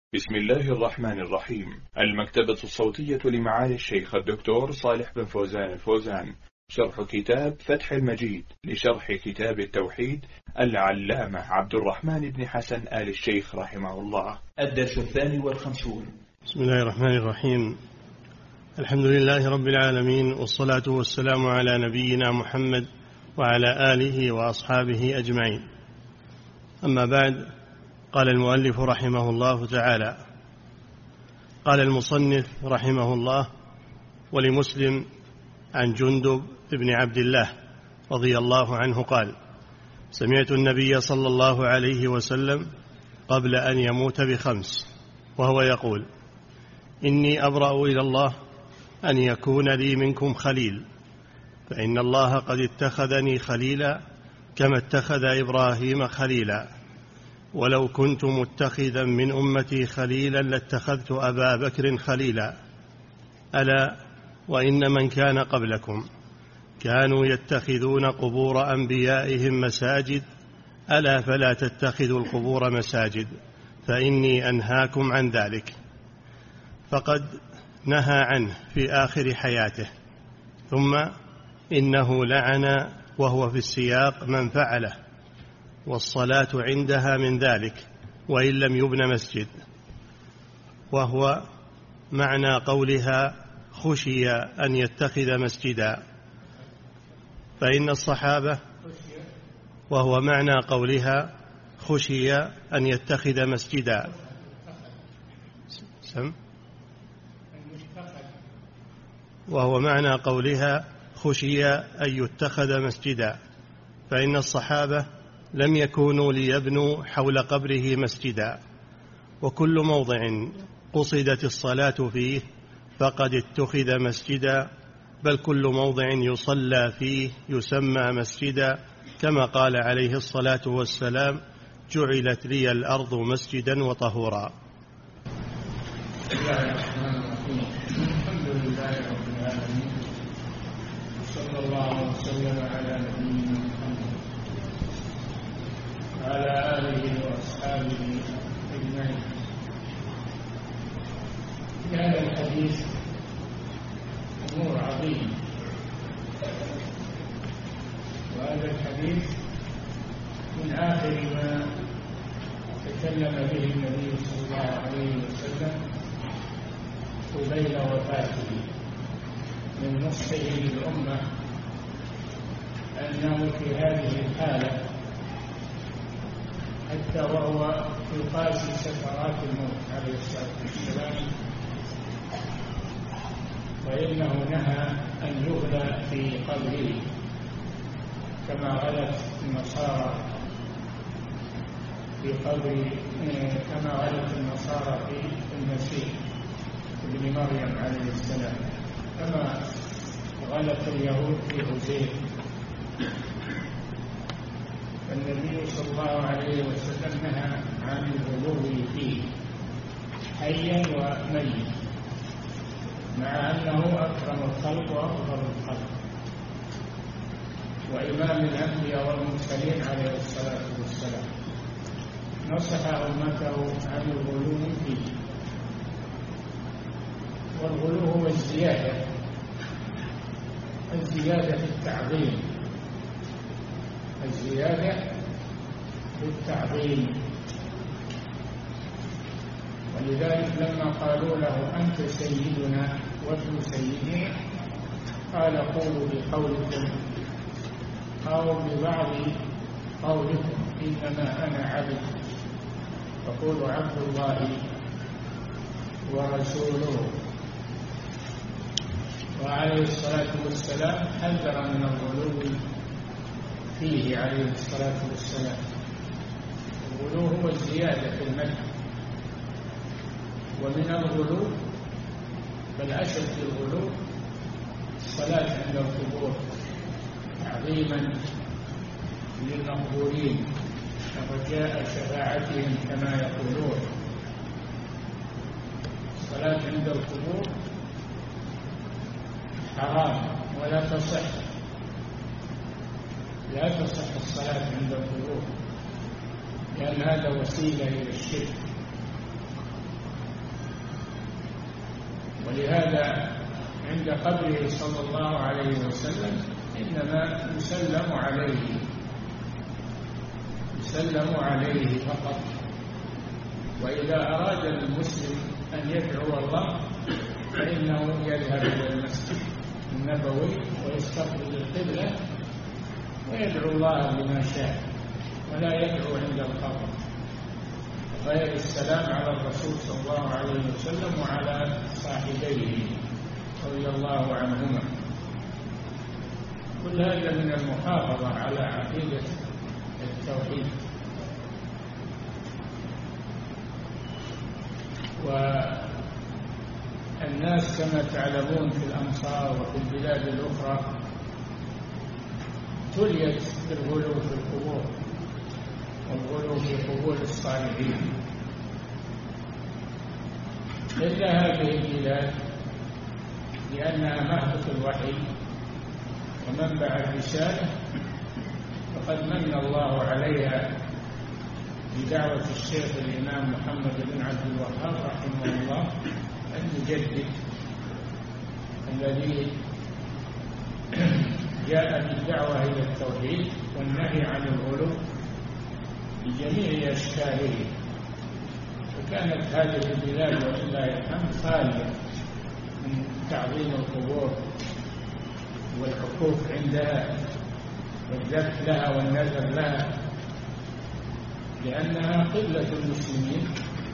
بسم الله الرحمن الرحيم. المكتبة الصوتية لمعالي الشيخ الدكتور صالح بن فوزان الفوزان، شرح كتاب فتح المجيد لشرح كتاب التوحيد العلامة عبد الرحمن بن حسن آل الشيخ رحمه الله. الدرس 52. بسم الله الرحمن الرحيم. الحمد لله رب العالمين، والصلاة والسلام على نبينا محمد وعلى آله وأصحابه أجمعين. أما بعد، قال المؤلف رحمه الله تعالى: قال المصنف رحمه الله: ولمسلم عن جندب بن عبد الله رضي الله عنه قال: سمعت النبي صلى الله عليه وسلم قبل أن يموت ب5 وهو يقول: إني أبرأ إلى الله أن يكون لي منكم خليل، فإن الله قد اتخذني خليلا كما اتخذ إبراهيم خليلا، ولو كنت متخذا من أمتي خليلا لاتخذت أبا بكر خليلا. ألا وإن من كان قبلكم كانوا يتخذون قبور أنبيائهم مساجد، ألا فلا تتخذوا القبور مساجد، فإني أنهاكم عن ذلك. فقد نهى عنه في آخر حياته، ثم إنه لعن وهو في السياق من فعله، والصلاة عندها من ذلك وإن لم يبن مسجد، وهو معنى قولها خشي أن يتخذ مسجدا، فإن الصحابة وهو معنى قولها خشي أن يتخذ مسجدا وهو معنى قولها خشي أن يتخذ مسجدا، فإن الصحابة لم يكونوا ليبنوا حول قبره مسجدا، وكل موضع قصدت الصلاة فيه فقد اتخذ مسجدا، بل كل موضع يصلى فيه يسمى مسجدا، كما قال عليه الصلاة والسلام: جعلت لي الأرض مسجدا وطهورا. الحمد لله رب العالمين، صلى الله وسلم على نبينا محمد وعلى آله وأصحابه أجمعين. في هذا الحديث أمور عظيمة، وهذا الحديث من آخر ما تكلم به النبي صلى الله عليه وسلم قبيل وفاته، من نصحه للأمة أنه في هذه الحالة حتى وهو يقاسي سكرات الموت عليه الصلاة والسلام، وإنه نهى أن يغلى في قبره كما غلت النصارى في قبر، كما غلت النصارى في المسيح ابن مريم عليه السلام، كما غلت اليهود في عزير. النبي صلى الله عليه وسلم نهى عن الغلو فيه حيا وميت، مع أنه أكرم الخلق وأفضل الخلق وإمام الأنبياء والمرسلين عليه الصلاة والسلام، نصح أمته عن الغلو فيه. والغلو هو الزيادة في التعظيم، الزيادة في التعظيم. ولذلك لما قالوا له: أنت سيدنا وابن سيدنا، قال: قولوا بقولكم أو ببعض قولكم، إنما أنا عبد، فقولوا عبد الله ورسوله. وعليه الصلاة والسلام حذر من الغلو فيه عليه الصلاة والسلام. الغلو هو الزيادة في المدح، ومن الغلو بل أشد الغلو الصلاة عند القبور تعظيما للمقبورين ورجاء شفاعتهم كما يقولون. الصلاة عند القبور حرام ولا تصح، لا تصح الصلاة عند القبور، لأن هذا وسيلة إلى الشرك، ولهذا عند قبره صلى الله عليه وسلم إنما يسلم عليه فقط. وإذا أراد المسلم أن يدعو الله فإنه يذهب إلى المسجد النبوي ويستقبل القبلة ويدعو الله بما شاء، ولا يدعو عند القبر غير السلام على الرسول صلى الله عليه وسلم وعلى صاحبيه رضي الله عنهما. كل هذا من المحافظة على عقيدة التوحيد. والناس كما تعلمون في الأمصار وفي البلاد الأخرى تليت بالغلو في القبور والغلو في قبور الصالحين، إلا هذه البلاد لأنها مهبط الوحي ومنبع الرسالة، فقد من الله عليها بدعوة الشيخ الإمام محمد بن عبد الوهاب رحمه الله المجدد الذي جاء بالدعوة إلى التوحيد والنهي عن الغلو بجميع أشكاله. فكانت هذه البلاد ولله الحمد خالية من تعظيم القبور والحقوق عندها والذبح لها والنذر لها، لأنها قبلة المسلمين،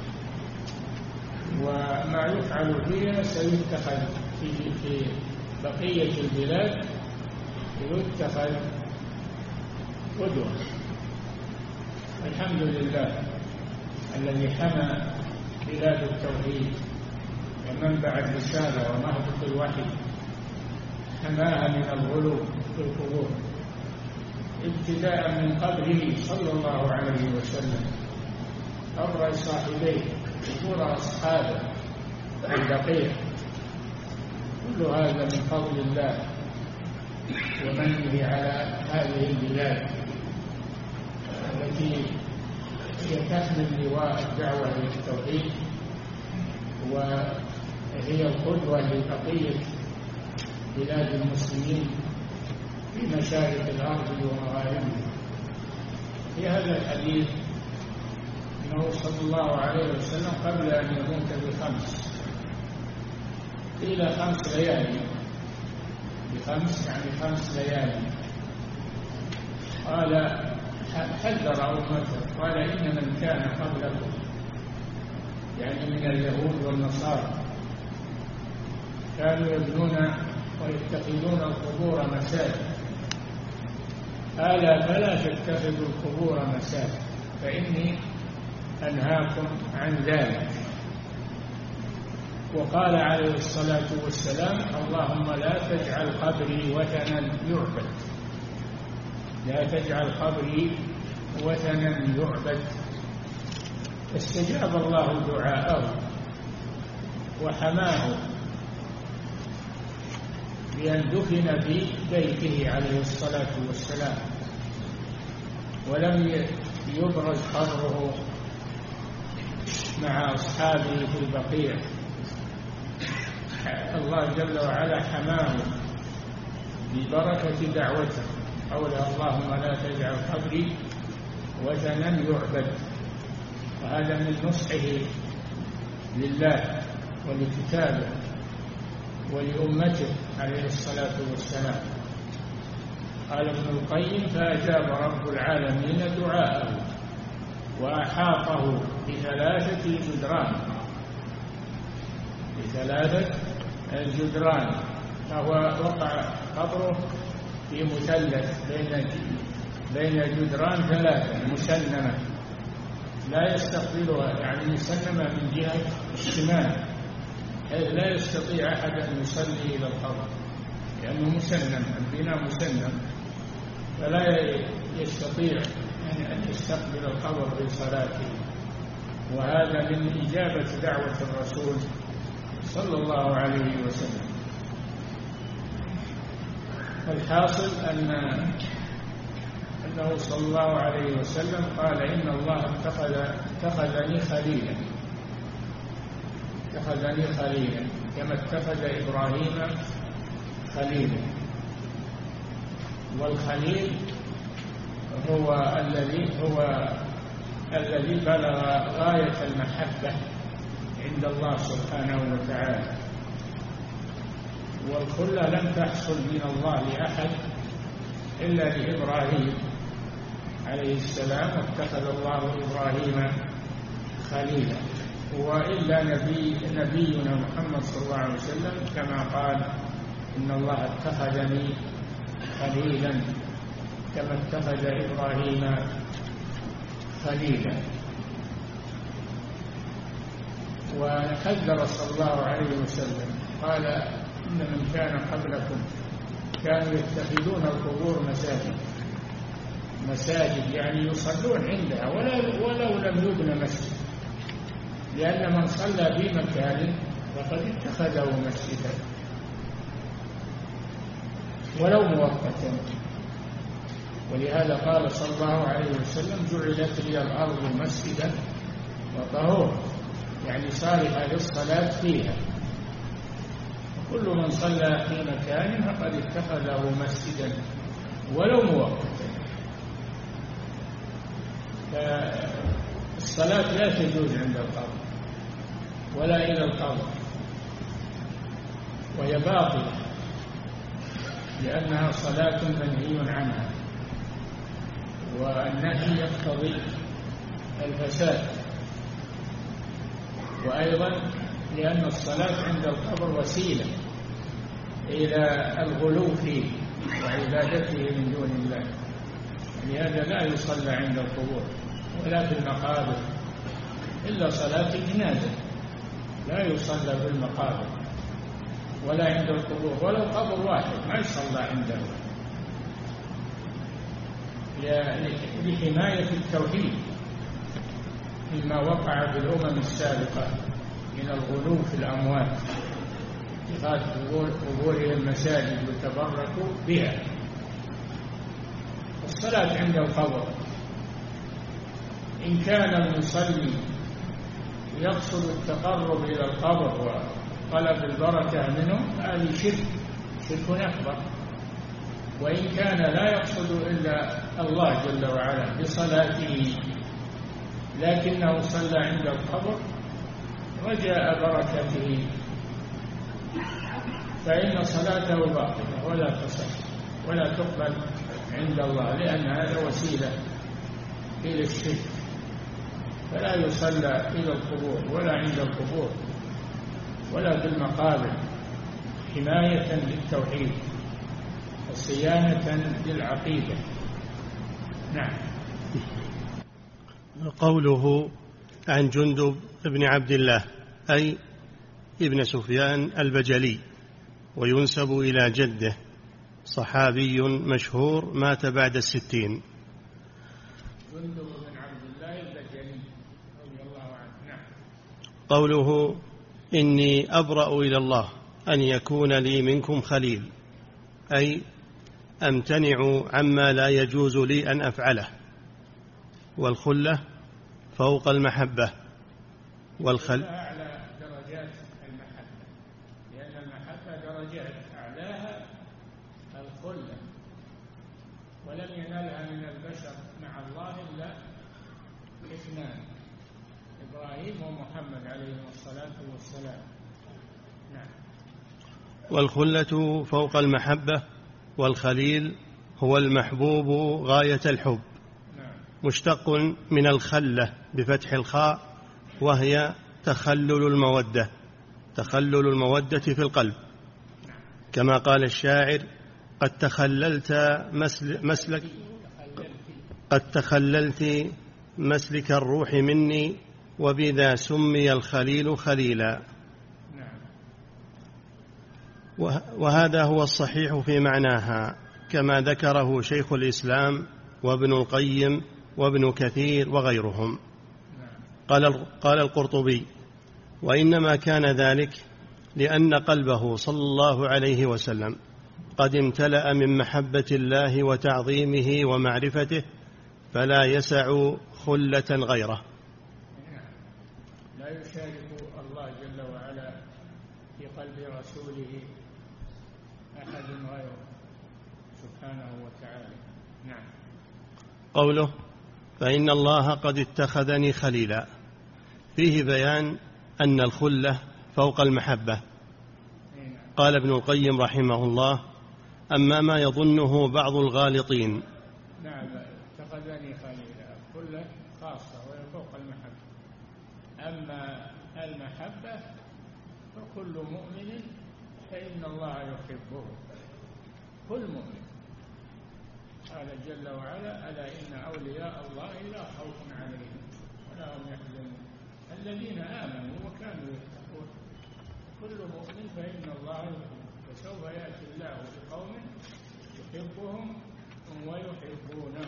وما يفعل فيها سيتخذ في بقية البلاد يتخذ قدوة. الحمد لله الذي حمى بلاد التوحيد ومنبع الرسالة ومهبط الوحي، حماها من الغلو في القبور ابتداء من قبره صلى الله عليه وسلم، قبر صاحبيه، قبور أصحابه البقيع. كل هذا من فضل الله ومنه على هذه البلاد التي هي تحمل لواء الدعوة إلى التوحيد، وهي القدوة لبقية بلاد المسلمين في مشارق الأرض ومغاربها. في هذا الحديث أنه صلى الله عليه وسلم قبل أن يموت ب5 إلى 5 ليالي، ب5 يعني 5 ليالي، قال حذر أمته، قال إن من كان قبلكم يعني من اليهود والنصارى كانوا يبنون ويتخذون القبور مساجد، ألا فلا تتخذوا القبور مساجد فإني أنهاكم عن ذلك. وقال عليه الصلاة والسلام اللهم لا تجعل قبري وثنا يعبد، لا تجعل قبري وثنا يعبد. استجاب الله دعاءه وحماه بأن دفن في بيته عليه الصلاة والسلام، ولم يبرز قبره مع أصحابه في البقيع. الله جل وعلا حماه ببركة دعوته، قوله اللهم لا تجعل قبري وثنا يعبد. وهذا من نصحه لله ولكتابه ولأمته عليه الصلاة والسلام. قال ابن القيم فأجاب رب العالمين دعاءه وأحاطه ب3 جدران، ب3 جدران، فهو وقع قبره في مثلث بين جدران 3 مسنمة لا يستقبلها، يعني مسنمة من جهة الشمال، لا يستطيع أحد أن يصلي إلى القبر لأنه مسنم، البناء مسنم، فلا يستطيع أن يستقبل القبر بصلاته. وهذا من إجابة دعوة الرسول صلى الله عليه وسلم. الحاصل أنه صلى الله عليه وسلم قال إن الله اتخذني خليلا، اتخذني خليلا كما اتخذ إبراهيم خليلا. والخليل هو الذي بلغ غاية المحبة عند الله سبحانه وتعالى. والخلة لم تحصل من الله لأحد إلا لإبراهيم عليه السلام، واتخذ الله إبراهيم خليلا. وإلا نبينا محمد صلى الله عليه وسلم كما قال إن الله اتخذني خليلا كما اتخذ إبراهيم خليلا. وحذر صلى الله عليه وسلم قال إن من كان قبلكم كانوا يتخذون القبور مساجد يعني يصلون عندها ولو لم يبن مسجد، لأن من صلى في مكان فقد اتخذه مسجدا ولو مؤقتا. ولهذا قال صلى الله عليه وسلم جعلت لي الأرض مسجدا وطهورا، يعني صالحة للصلاة فيها. وكل من صلى في مكان فقد اتخذه مسجدا ولو مؤقتا. فالصلاة لا تجوز عند القبر ولا إلى القبر، وهي باطلة لأنها صلاة منهي عنها، والنهي يقتضي الفساد. وأيضا لأن الصلاة عند القبر وسيلة إلى الغلو فيه وعبادته من دون الله، لهذا لا يصلى عند القبور ولا في المقابر إلا صلاة الجنازة، لا يصلى في المقابر ولا عند القبور، ولو قبر واحد ما يصلى عنده، لحماية التوحيد مما وقع في الأمم السابقة من الغلو في الأموات، اتخاذ قبورهم مساجد وتبركوا بها. الصلاة عند القبر إن كان المصلي يقصد التقرب إلى القبر وطلب البركة منه هذه شرك أكبر. وإن كان لا يقصد إلا الله جل وعلا بصلاته لكنه صلى عند القبر رجاء بركته فإن صلاته باطلة ولا تصح ولا تقبل عند الله، لأن هذا وسيلة إلى الشرك. فلا يصلى إلى القبور ولا عند القبور ولا في المقابر، حماية للتوحيد وصيانة للعقيدة. نعم. قوله عن جندب بن عبد الله أي ابن سفيان البجلي، وينسب إلى جده، صحابي مشهور مات بعد 60. جندب بن عبد الله البجلي رضي الله عنه. نعم. قوله إني أبرأ إلى الله أن يكون لي منكم خليل أي أمتنع عما لا يجوز لي أن أفعله. والخلة فوق المحبة، أعلى درجات المحبة، لأن المحبة درجات أعلاها الخلة، ولم ينالها من البشر مع الله إلا اثنان، إبراهيم ومحمد عليه الصلاة والسلام. نعم. والخلة فوق المحبة، والخليل هو المحبوب غاية الحب، مشتق من الخلة بفتح الخاء، وهي تخلل المودة في القلب، كما قال الشاعر قد تخللت مسلك الروح مني، وبذا سمي الخليل خليلا. وهذا هو الصحيح في معناها، كما ذكره شيخ الإسلام وابن القيم وابن كثير وغيرهم. قال القرطبي: وإنما كان ذلك لأن قلبه صلى الله عليه وسلم قد امتلأ من محبة الله وتعظيمه ومعرفته، فلا يسع خلة غيره. لا يشارك الله جل جل وعلا في قلب رسوله أحد غيره سبحانه وتعالى. نعم. قوله فإن الله قد اتخذني خليلا، فيه بيان أن الخلة فوق المحبة. قال ابن القيم رحمه الله: أما ما يظنه بعض الغالطين. نعم، اتخذني خليلا خلة خاصة وهي فوق المحبة. أما المحبة فكل مؤمن فإن الله يحبه، كل مؤمن. قال جل وعلا: ألا إن أولياء الله لا خوف عليهم ولا هم يحزنون الذين آمنوا وكانوا يتقون. كل مؤمن فإن الله يحبه، فسوف يأتي الله بقوم يحبهم ويحبونه.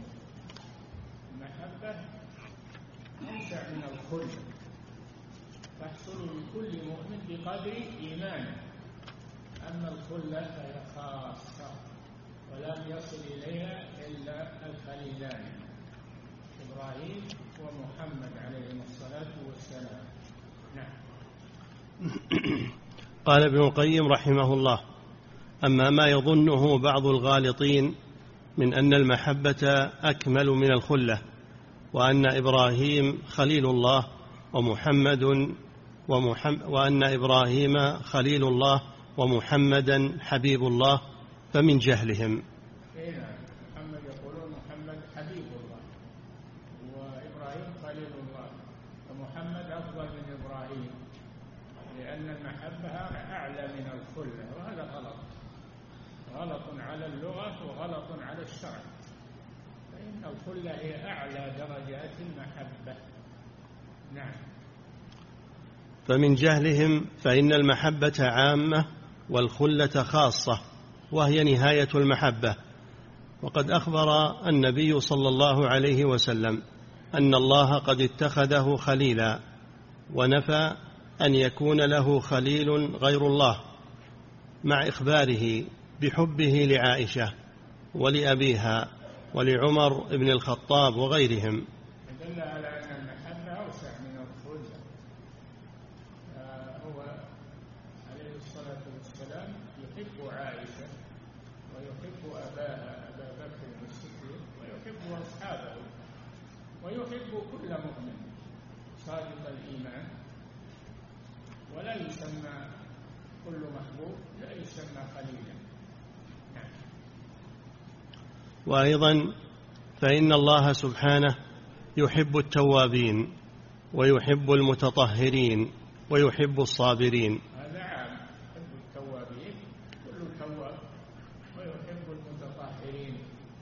المحبة أوسع من الخلة، تحصل لكل مؤمن بقدر إيمانه. أما الخلة فهي خاصة ولم يصل إليها إلا الخليلان إبراهيم ومحمد عليهم الصلاة والسلام. نعم. قال ابن القيم رحمه الله: أما ما يظنه بعض الغالطين من أن المحبة أكمل من الخلة، وأن إبراهيم خليل الله وأن إبراهيم خليل الله ومحمدا حبيب الله، فمن جهلهم. محمد يقولون محمد حبيب الله وإبراهيم خليل الله ومحمد أفضل من إبراهيم، لأن المحبة أعلى من الخلة، وهذا غلط على اللغة وغلط على الشرع، فإن الخلة هي أعلى درجات المحبة. نعم. فمن جهلهم فإن المحبة عامة والخلة خاصة، وهي نهاية المحبة. وقد أخبر النبي صلى الله عليه وسلم أن الله قد اتخذه خليلا، ونفى أن يكون له خليل غير الله، مع إخباره بحبه لعائشة ولأبيها ولعمر بن الخطاب وغيرهم. دل على أن المحبة أوسع من الخلة. هو عليه الصلاة والسلام يحب عائشة ويحب أباها أبا بكر الصديق ويحب أصحابه ويحب كل مؤمن صادق الإيمان، ولا يسمى كل محبوب لا يسمى خليلا. نعم. وأيضا فإن الله سبحانه يحب التوابين ويحب المتطهرين ويحب الصابرين. هذا عام، يحب التوابين كل تواب ويحب المتطهرين،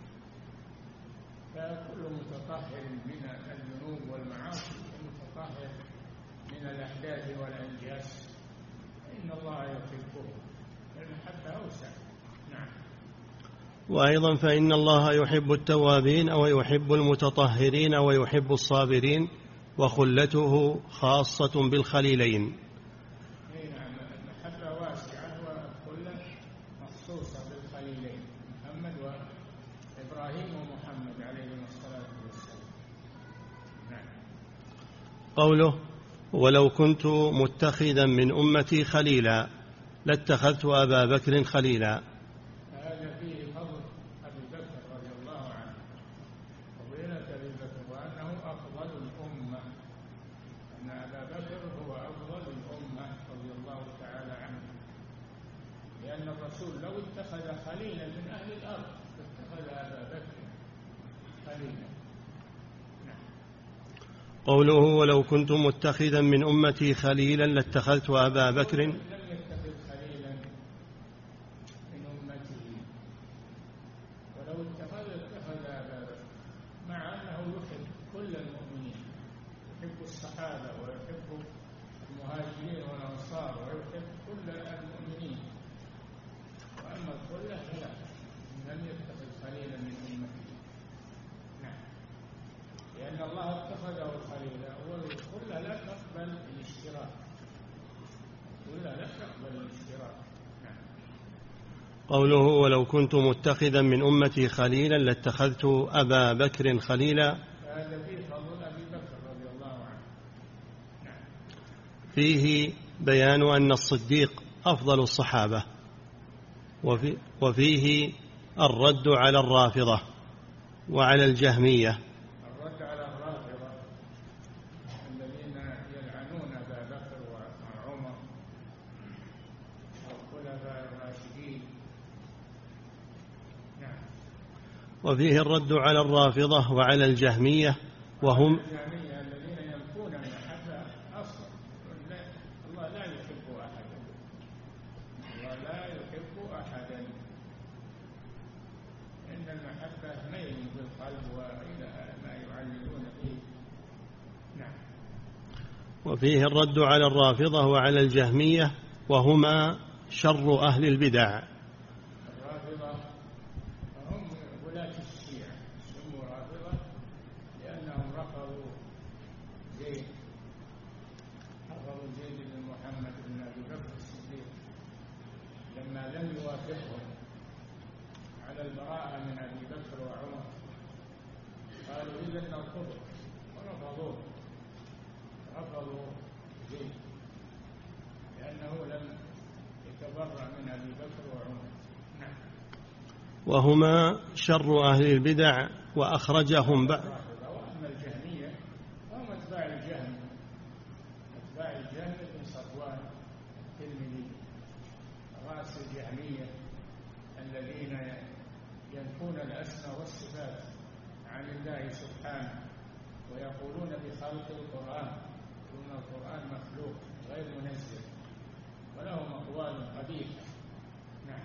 فكل متطهر من الذنوب والمعاصي ومتطهر من الأحداث والأنجاس فإن الله يحبه، المحبة أوسع. نعم. وأيضا فإن الله يحب التوابين ويحب المتطهرين ويحب الصابرين، وخلته خاصة بالخليلين. نعم، المحبة واسعة والخلة مخصوصة بالخليلين محمد وإبراهيم ومحمد عليهم الصلاة والسلام. نعم. قوله: ولو كنت متخذا من أمتي خليلا لاتخذت أبا بكر خليلا. هذا فيه فضل أبي بكر رضي الله عنه، فضيلة أبي بكر، وأنه أفضل الأمة، أن أبا بكر هو أفضل الأمة رضي الله تعالى عنه، لأن الرسول لو اتخذ خليلا من أهل الأرض اتخذ أبا بكر خليلا. قوله: ولو كنت متخذا من أمتي خليلا لاتخذت أبا بكر. لم يتخذ خليلا من أمته، ولو اتخذ أبا بكر، مع أنه يحب كل المؤمنين، يحب الصحابة ويحب المهاجرين والأنصار ويحب كل المؤمنين، وأما الخلة فلا، لم يتخذ خليلا من أمته. نعم. لأن الله اتخذه خليلا، والخلة لا تقبل الاشتراك، نعم. قوله: ولو كنت متخذا من أمتي خليلا لاتخذت أبا بكر خليلا. هذا فيه فضل أبي بكر رضي الله عنه. نعم. فيه بيان أن الصديق أفضل الصحابة، وفيه الرد على الرافضة وعلى الجهمية. الرد على الرافضة الذين يلعنون أبا بكر وعمر والخلفاء الراشدين. نعم. وفيه الرد على الرافضة وعلى الجهمية وهم الجهمية الذين ينفون المحبة أصلا. الله لا يحب أحدا، الله لا يحب أحدا. إن المحبة ميل بالقلب وإلى ما يعللون فيه. نعم. وفيه الرد على الرافضة وعلى الجهمية وهما شر أهل البدع. الرافضة هم ولاة الشيعة، سموا رافضة لأنهم رفضوا زيد بن محمد بن أبي بكر الصديق لما لم يوافقهم على البراءة من أبي بكر وعمر، قالوا إذا نرفضه، رفضوا زيد لأنه لم يتبرأ من أبي بكر وعمر. نعم. وهما شر أهل البدع وأخرجهم وأما الجهمية هم أتباع الجهم بن صفوان الترمذي، رأس الجهمية الذين ينفون الأسماء والصفات عن الله سبحانه ويقولون بخلق القرآن، يقولون القرآن مخلوق غير منزل، ولهم أقوال قبيحة. نعم.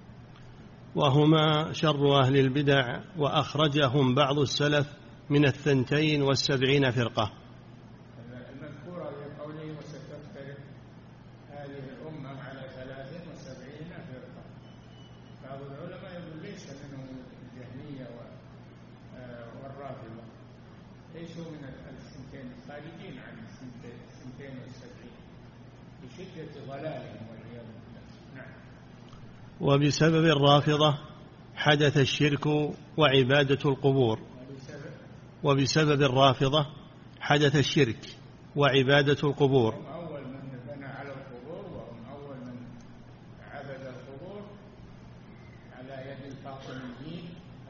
وهما شر أهل البدع وأخرجهم بعض السلف من 72 فرقة. المذكورة في قوله وستفترق هذه الأمة على 73 فرقة. بعض العلماء يقول ليس منهم الجهمية والرافضة، ليسوا من الثنتين، خارجين عن 72 بشدة ضلالهم والعياذ بالله. نعم. وبسبب الرافضة حدث الشرك وعبادة القبور. وبسبب الرافضة حدث الشرك وعبادة القبور. هم أول من بنى على القبور، وهم أول من عبد القبور على يد الفاطميين،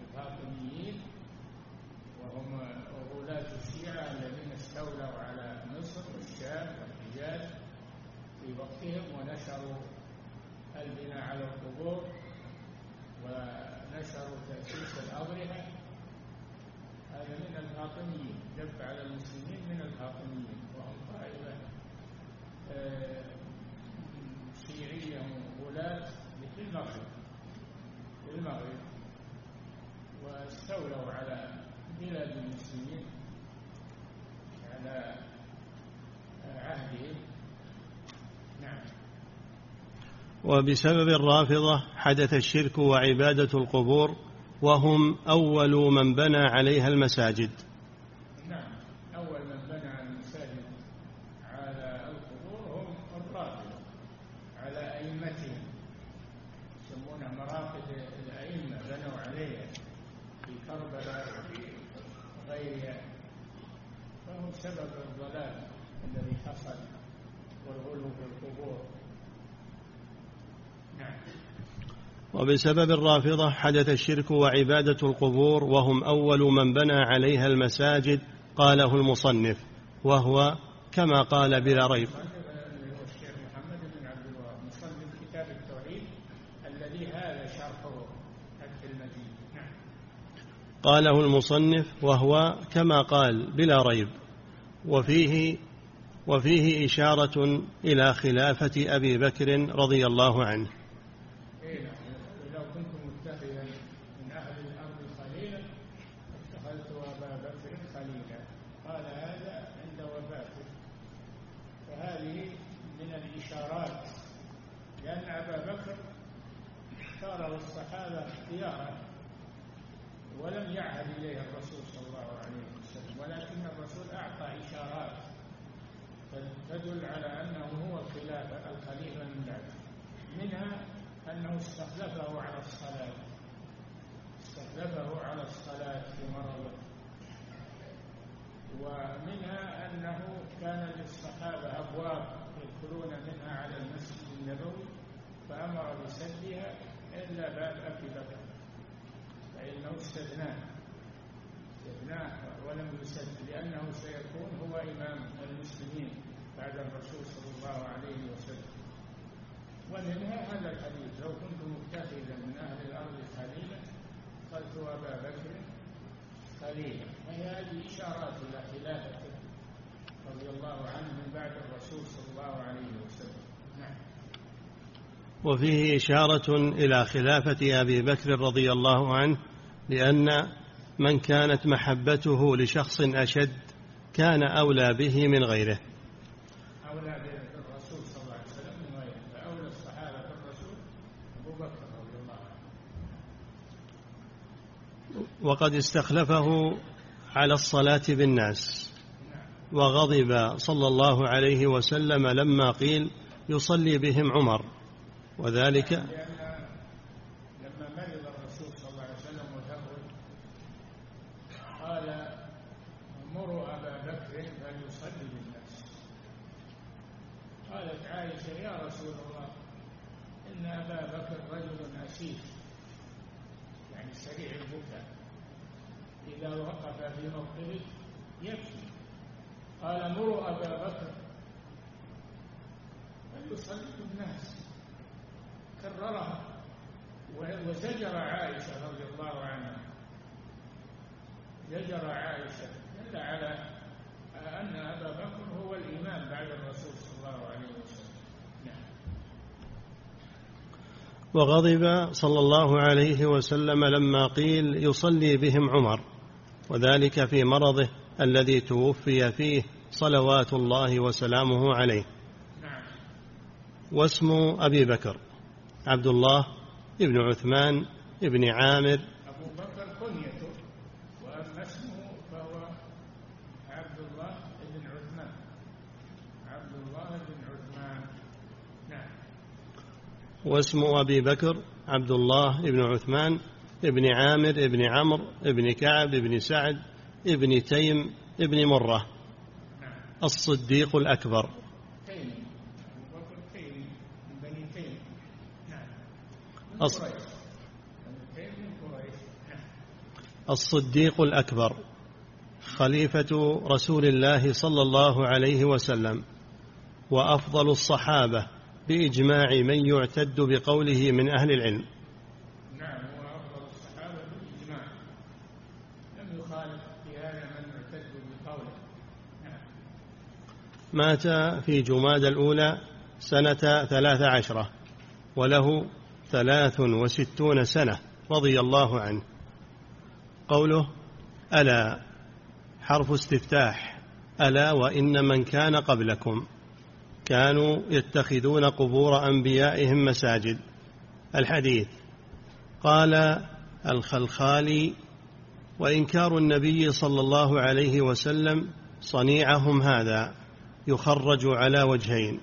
وهم غلاة الشيعة الذين استولوا على مصر والشام والحجاز في وقتهم، ونشروا البناء على القبور ونشروا تأسيس الأضرحة. هذا من الفاطميين، دب على المسلمين من الفاطميين، وهم طائفة شيعية غلاة في المغرب، واستولوا على بلاد المسلمين على عهدهم. نعم. وبسبب الرافضة حدث الشرك وعبادة القبور وهم أول من بنى عليها المساجد. نعم. أول من بنى المساجد على القبور هم الرافضة على أئمتهم، يسمونها مراقد الأئمة، بنوا عليها في كربلاء وفي غيرها، فهم سبب الضلال الذي حصل والغلو في القبور. نعم. وبسبب الرافضة حدث الشرك وعبادة القبور وهم أول من بنى عليها المساجد، قاله المصنف، وهو كما قال بلا ريب. الشيخ محمد بن عبد الوهاب مصنف كتاب التوحيد الذي هذا شرحه فتح المجيد. نعم. قاله المصنف وهو كما قال بلا ريب. وفيه إشارة إلى خلافة أبي بكر رضي الله عنه. لو كنت متخذا من أهل الأرض خليلا اتخذت أبا بكر خليلا، قال هذا عند وفاته. فهذه من الإشارات، لأن أبا بكر اختاره الصحابة اختيارا ولم يعهد إليه الرسول صلى الله عليه وسلم، ولكن الرسول أعطى إشارات تدل على أنه هو الخليفة من بعده. منها أنه استخلفه على الصلاة في مرضه، ومنها أنه كان للصحابة أبواب فأمر بسدها إلا باب أبي بكر، فإنه استثناه ولم يسد، لأنه سيكون هو إمام المسلمين بعد الرسول صلى الله عليه وسلم. ومنها هذا الحديث: لو كنت متخذا من أهل الأرض خليلا قلت أبا بكر خليلا. فهي هذه إشارات إلى خلافته رضي الله عنه من بعد الرسول صلى الله عليه وسلم. نعم. وفيه إشارة إلى خلافة أبي بكر رضي الله عنه، لأن من كانت محبته لشخص أشد كان أولى به من غيره. أولى بالرسول صلى الله عليه وسلم من غيره، فأولى الصحابة بالرسول أبو بكر رضي الله عنه. وقد استخلفه على الصلاة بالناس، وغضب صلى الله عليه وسلم لما قيل يصلي بهم عمر، وذلك لما مرض الرسول صلى الله عليه وسلم وثقل قال: مروا أبا بكر فليصلي بالناس. قالت عائشة: يا رسول الله، إن أبا بكر رجل أسيف، يعني سريع البكاء، إذا وقف في موقفه يبكي. قال: مروا أبا بكر فليصلي بالناس. كررها وزجر عائشة رضي الله عنها، زجر عائشة دل على أن أبا بكر هو الإمام بعد الرسول صلى الله عليه وسلم. نعم. وغضب صلى الله عليه وسلم لما قيل يصلي بهم عمر، وذلك في مرضه الذي توفي فيه صلوات الله وسلامه عليه. نعم. واسم أبي بكر عبد الله ابن عثمان ابن عامر. أبو بكر كنيته، وأما اسمه فهو عبد الله بن عثمان. عبد الله بن عثمان. نعم. واسم أبي بكر عبد الله ابن عثمان ابن عامر ابن عمرو ابن كعب ابن سعد ابن تيم ابن مرة. نعم. الصديق الأكبر. الصديق الأكبر خليفة رسول الله صلى الله عليه وسلم، وأفضل الصحابة بإجماع من يعتد بقوله من أهل العلم. نعم، هو أفضل الصحابة بالإجماع، لم يخالف في هذا من يعتد بقوله. نعم. مات في جمادى الأولى سنة 13 وله 63 سنة رضي الله عنه. قوله ألا حرف استفتاح: ألا وإن من كان قبلكم كانوا يتخذون قبور أنبيائهم مساجد. الحديث. قال الخلخالي: وإنكار النبي صلى الله عليه وسلم صنيعهم هذا يخرج على وجهين: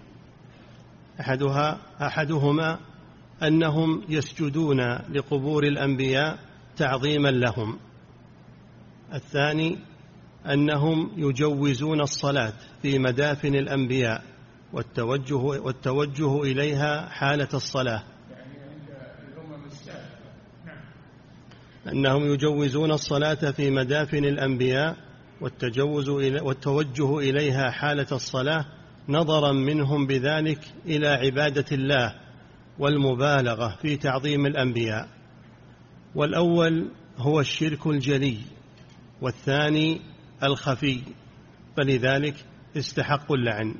أحدهما أنهم يسجدون لقبور الأنبياء تعظيما لهم، الثاني أنهم يجوزون الصلاة في مدافن الأنبياء والتوجه إليها حالة الصلاة، أنهم يجوزون الصلاة في مدافن الأنبياء والتوجه إليها حالة الصلاة نظرا منهم بذلك إلى عبادة الله والمبالغة في تعظيم الأنبياء. والأول هو الشرك الجلي، والثاني الخفي، فلذلك استحق اللعن.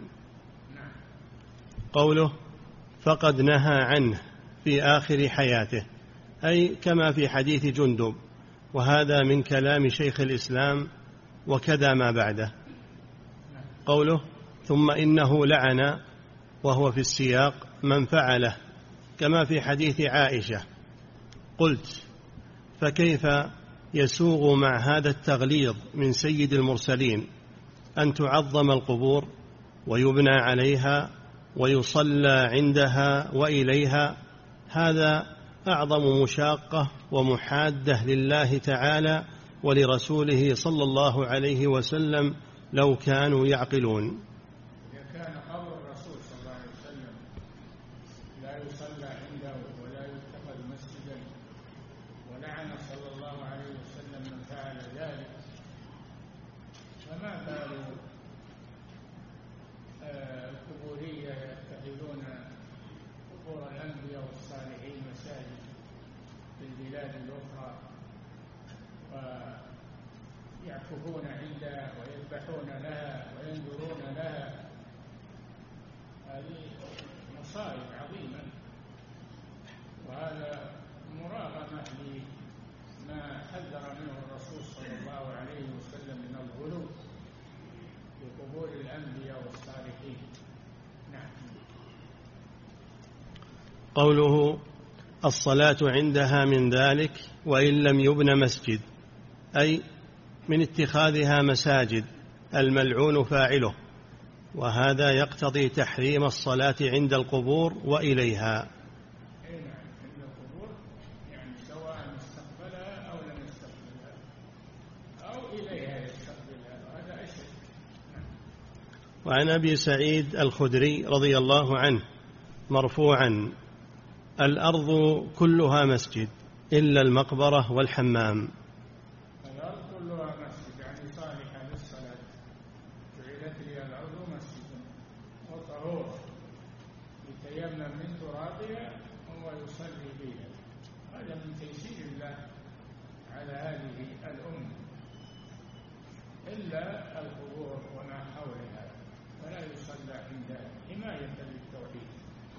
قوله فقد نهى عنه في آخر حياته، أي كما في حديث جندب، وهذا من كلام شيخ الإسلام وكذا ما بعده. قوله ثم إنه لعن، وهو في السياق من فعله، كما في حديث عائشة. قلت فكيف يسوغ مع هذا التغليظ من سيد المرسلين أن تعظم القبور ويبنى عليها ويصلى عندها وإليها؟ هذا أعظم مشاقة ومحادة لله تعالى ولرسوله صلى الله عليه وسلم لو كانوا يعقلون. إذا كان قبر الرسول صلى الله عليه وسلم لا يصلى هذه مصائب عظيمة، وهذا مراغمة لما حذر منه الرسول صلى الله عليه وسلم من الغلو في قبور الأنبياء والصالحين. نعم. قوله الصلاة عندها من ذلك وإن لم يبن مسجد، أي من اتخاذها مساجد الملعون فاعله، وهذا يقتضي تحريم الصلاة عند القبور وإليها. نعم، عند القبور يعني سواء استقبلها أو لم يستقبلها أو إليها يستقبلها، هذا أشد. وعن أبي سعيد الخدري رضي الله عنه مرفوعا: الأرض كلها مسجد إلا المقبرة والحمام. الأرض كلها مسجد يعني صالحة للصلاة، جعلت لي الأرض مسجدا وطهور، يتيمم من ترابها وهو يصلي بها. هذا من تيسير الله على هذه الأمة. إلا القبور وما حولها ولا يصلى عندها حماية للتوحيد.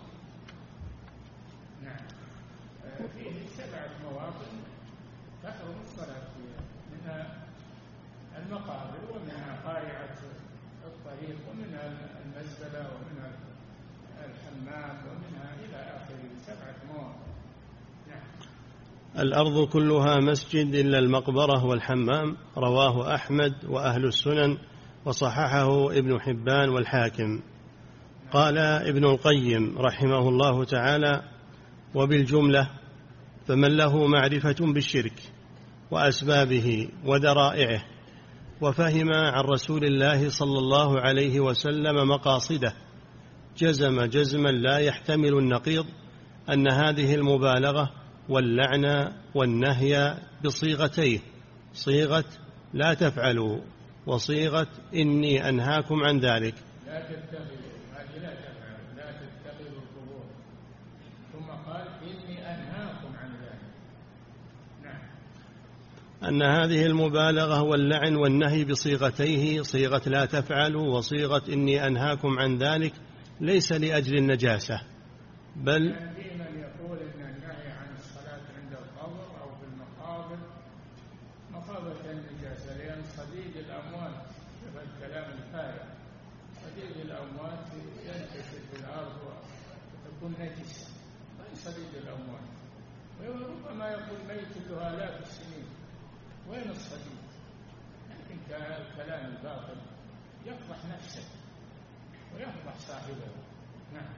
نعم. فيه 7 مواطن تحرم الصلاة فيها، منها المقابر ومنها قارعة الطريق ومنها المزبلة ومنها الحمام ومنها إلى آخره 7 مواطن. نعم. الأرض كلها مسجد إلا المقبرة والحمام، رواه أحمد وأهل السنن وصححه ابن حبان والحاكم. قال ابن القيم رحمه الله تعالى: وبالجملة فمن له معرفة بالشرك وأسبابه وذرائعه وفهم عن رسول الله صلى الله عليه وسلم مقاصده، جزم جزما لا يحتمل النقيض أن هذه المبالغة واللعنة والنهي بصيغتيه، صيغة لا تفعلوا وصيغة إني أنهاكم عن ذلك. لا تتخذوا، هذه لا تفعلوا، لا تتخذوا القبور، ثم قال إني أنهاكم عن ذلك. نعم. أن هذه المبالغة واللعن والنهي بصيغتيه، صيغة لا تفعلوا وصيغة إني أنهاكم عن ذلك، ليس لأجل النجاسة، بل في من يقول إن النهي عن الصلاة عند القبر أو في المقابر مخافة النجاسة، لأن صديد الأموات، شوف الكلام الفارغ، صديد الأموات ينتشر في الأرض وتكون نجسة، غير صديد الأموات. وربما يكون ميت له آلاف السنين، وين الصديد؟ لكن الكلام الباطل يفضح نفسه ويفضح صاحبه. نعم.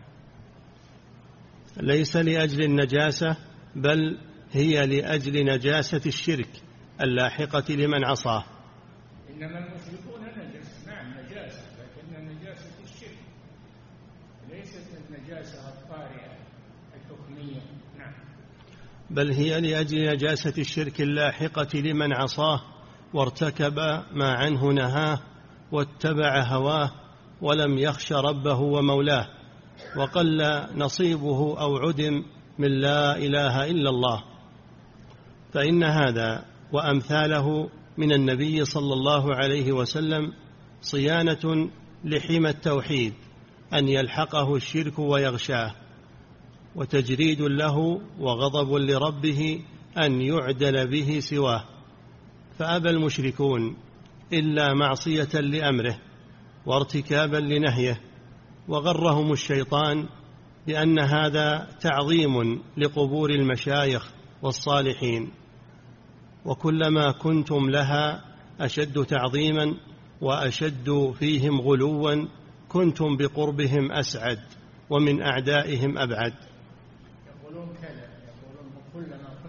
ليس لأجل النجاسة، بل هي لأجل نجاسة الشرك اللاحقة لمن عصاه. إنما المشركون نجس، نعم نجاسة، لكن نجاسة الشرك ليست النجاسة الطارئة الحكمية. نعم. بل هي لأجل نجاسة الشرك اللاحقة لمن عصاه وارتكب ما عنه نهاه واتبع هواه ولم يخش ربه ومولاه، وقل نصيبه أو عدم من لا إله إلا الله. فإن هذا وأمثاله من النبي صلى الله عليه وسلم صيانة لحمى التوحيد أن يلحقه الشرك ويغشاه، وتجريد له وغضب لربه أن يعدل به سواه. فأبى المشركون إلا معصية لأمره وارتكابا لنهيه، وغرهم الشيطان بأن هذا تعظيم لقبور المشايخ والصالحين، وكلما كنتم لها أشد تعظيما وأشد فيهم غلوا كنتم بقربهم أسعد ومن أعدائهم أبعد. يقولون كذا، يقولون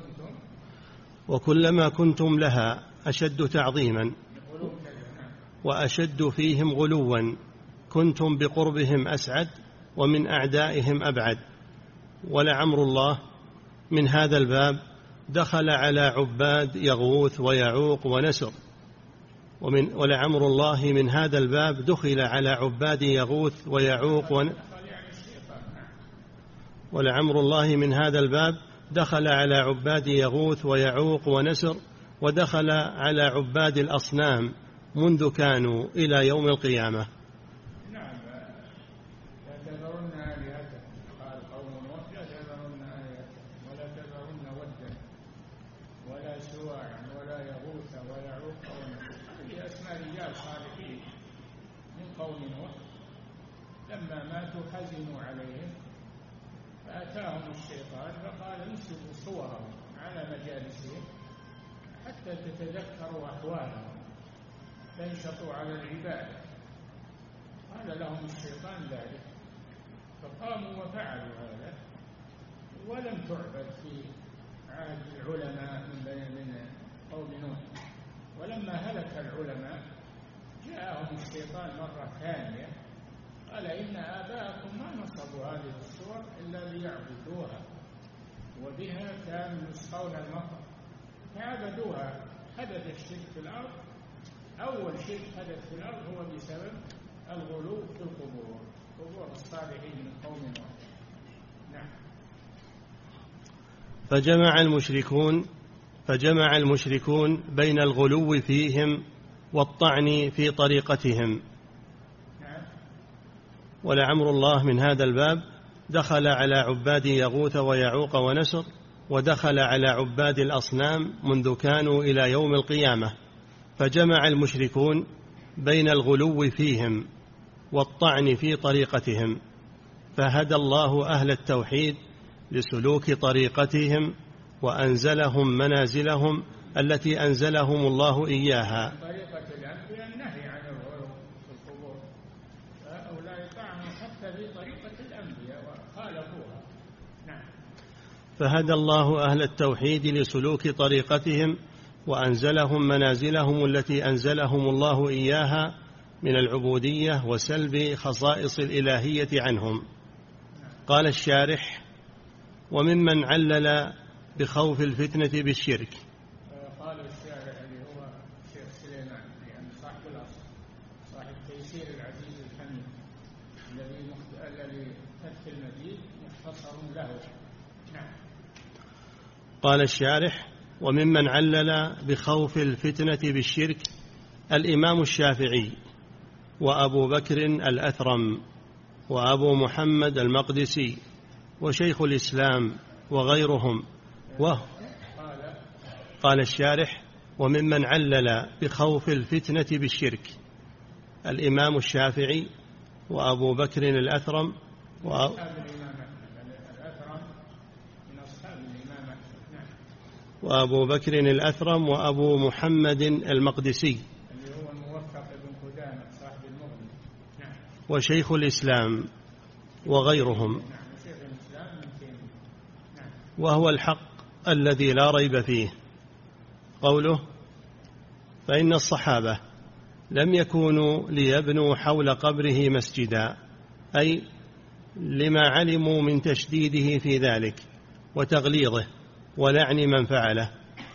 وكلما كنتم لها أشد تعظيما وأشد فيهم غلوا كنتم بقربهم أسعد ومن أعدائهم أبعد. ولعمر الله من هذا الباب دخل على عباد يغوث ويعوق ونسر، ولعمر الله من هذا الباب دخل على عباد يغوث ويعوق ولعمر الله من هذا الباب دخل على عباد يغوث ويعوق ونسر، ودخل على عباد الأصنام منذ كانوا إلى يوم القيامة. نعم. لا تذرن الشيطان فقال انسبوا صورهم على مجالسهم حتى تتذكروا أحوالهم تنشطوا على العبادة. قال لهم الشيطان ذلك فقاموا وفعلوا هذا، ولم تعبد في عهد العلماء من قوم نوح. ولما هلك العلماء جاءهم الشيطان مرة ثانية قال إن آباءكم ما نصبوا هذه الصور إلا ليعبدوها وبها كانوا يسقون المطر فعبدوها. حدث الشرك في الأرض، أول شرك حدث في الأرض هو بسبب الغلو في القبور، قبور الصالحين من قوم نوح. نعم. فجمع المشركون بين الغلو فيهم والطعن في طريقتهم. ولعمر الله من هذا الباب دخل على عباد يغوث ويعوق ونسر، ودخل على عباد الأصنام منذ كانوا إلى يوم القيامة. فجمع المشركون بين الغلو فيهم والطعن في طريقتهم، فهدى الله أهل التوحيد لسلوك طريقتهم وأنزلهم منازلهم التي أنزلهم الله إياها. طريقة الأنبياء النهي عن الغلو في القبور، فهؤلاء طعنوا حتى في طريقة الأنبياء وخالفوها. نعم. فهدى الله أهل التوحيد لسلوك طريقتهم وأنزلهم منازلهم التي أنزلهم الله إياها من العبودية وسلب خصائص الإلهية عنهم. قال الشارح: وممن علل بخوف الفتنة بالشرك. قال الشارح اللي هو الشيخ سليمان يعني صاحب الأصل صاحب تيسير العزيز الحميد الذي فتح المجيد مختصر له. نعم. قال الشارح: وممن علل بخوف الفتنة بالشرك الإمام الشافعي وأبو بكر الأثرم وأبو محمد المقدسي وشيخ الإسلام وغيرهم. قال الشارح: وممن علل بخوف الفتنة بالشرك الإمام الشافعي وأبو بكر الأثرم وأبو بكر الأثرم وأبو محمد المقدسي وشيخ الإسلام وغيرهم. وهو الحق الذي لا ريب فيه قوله: فإن الصحابة لم يكونوا ليبنوا حول قبره مسجدا، أي لما علموا من تشديده في ذلك وتغليظه ولعن من فعله.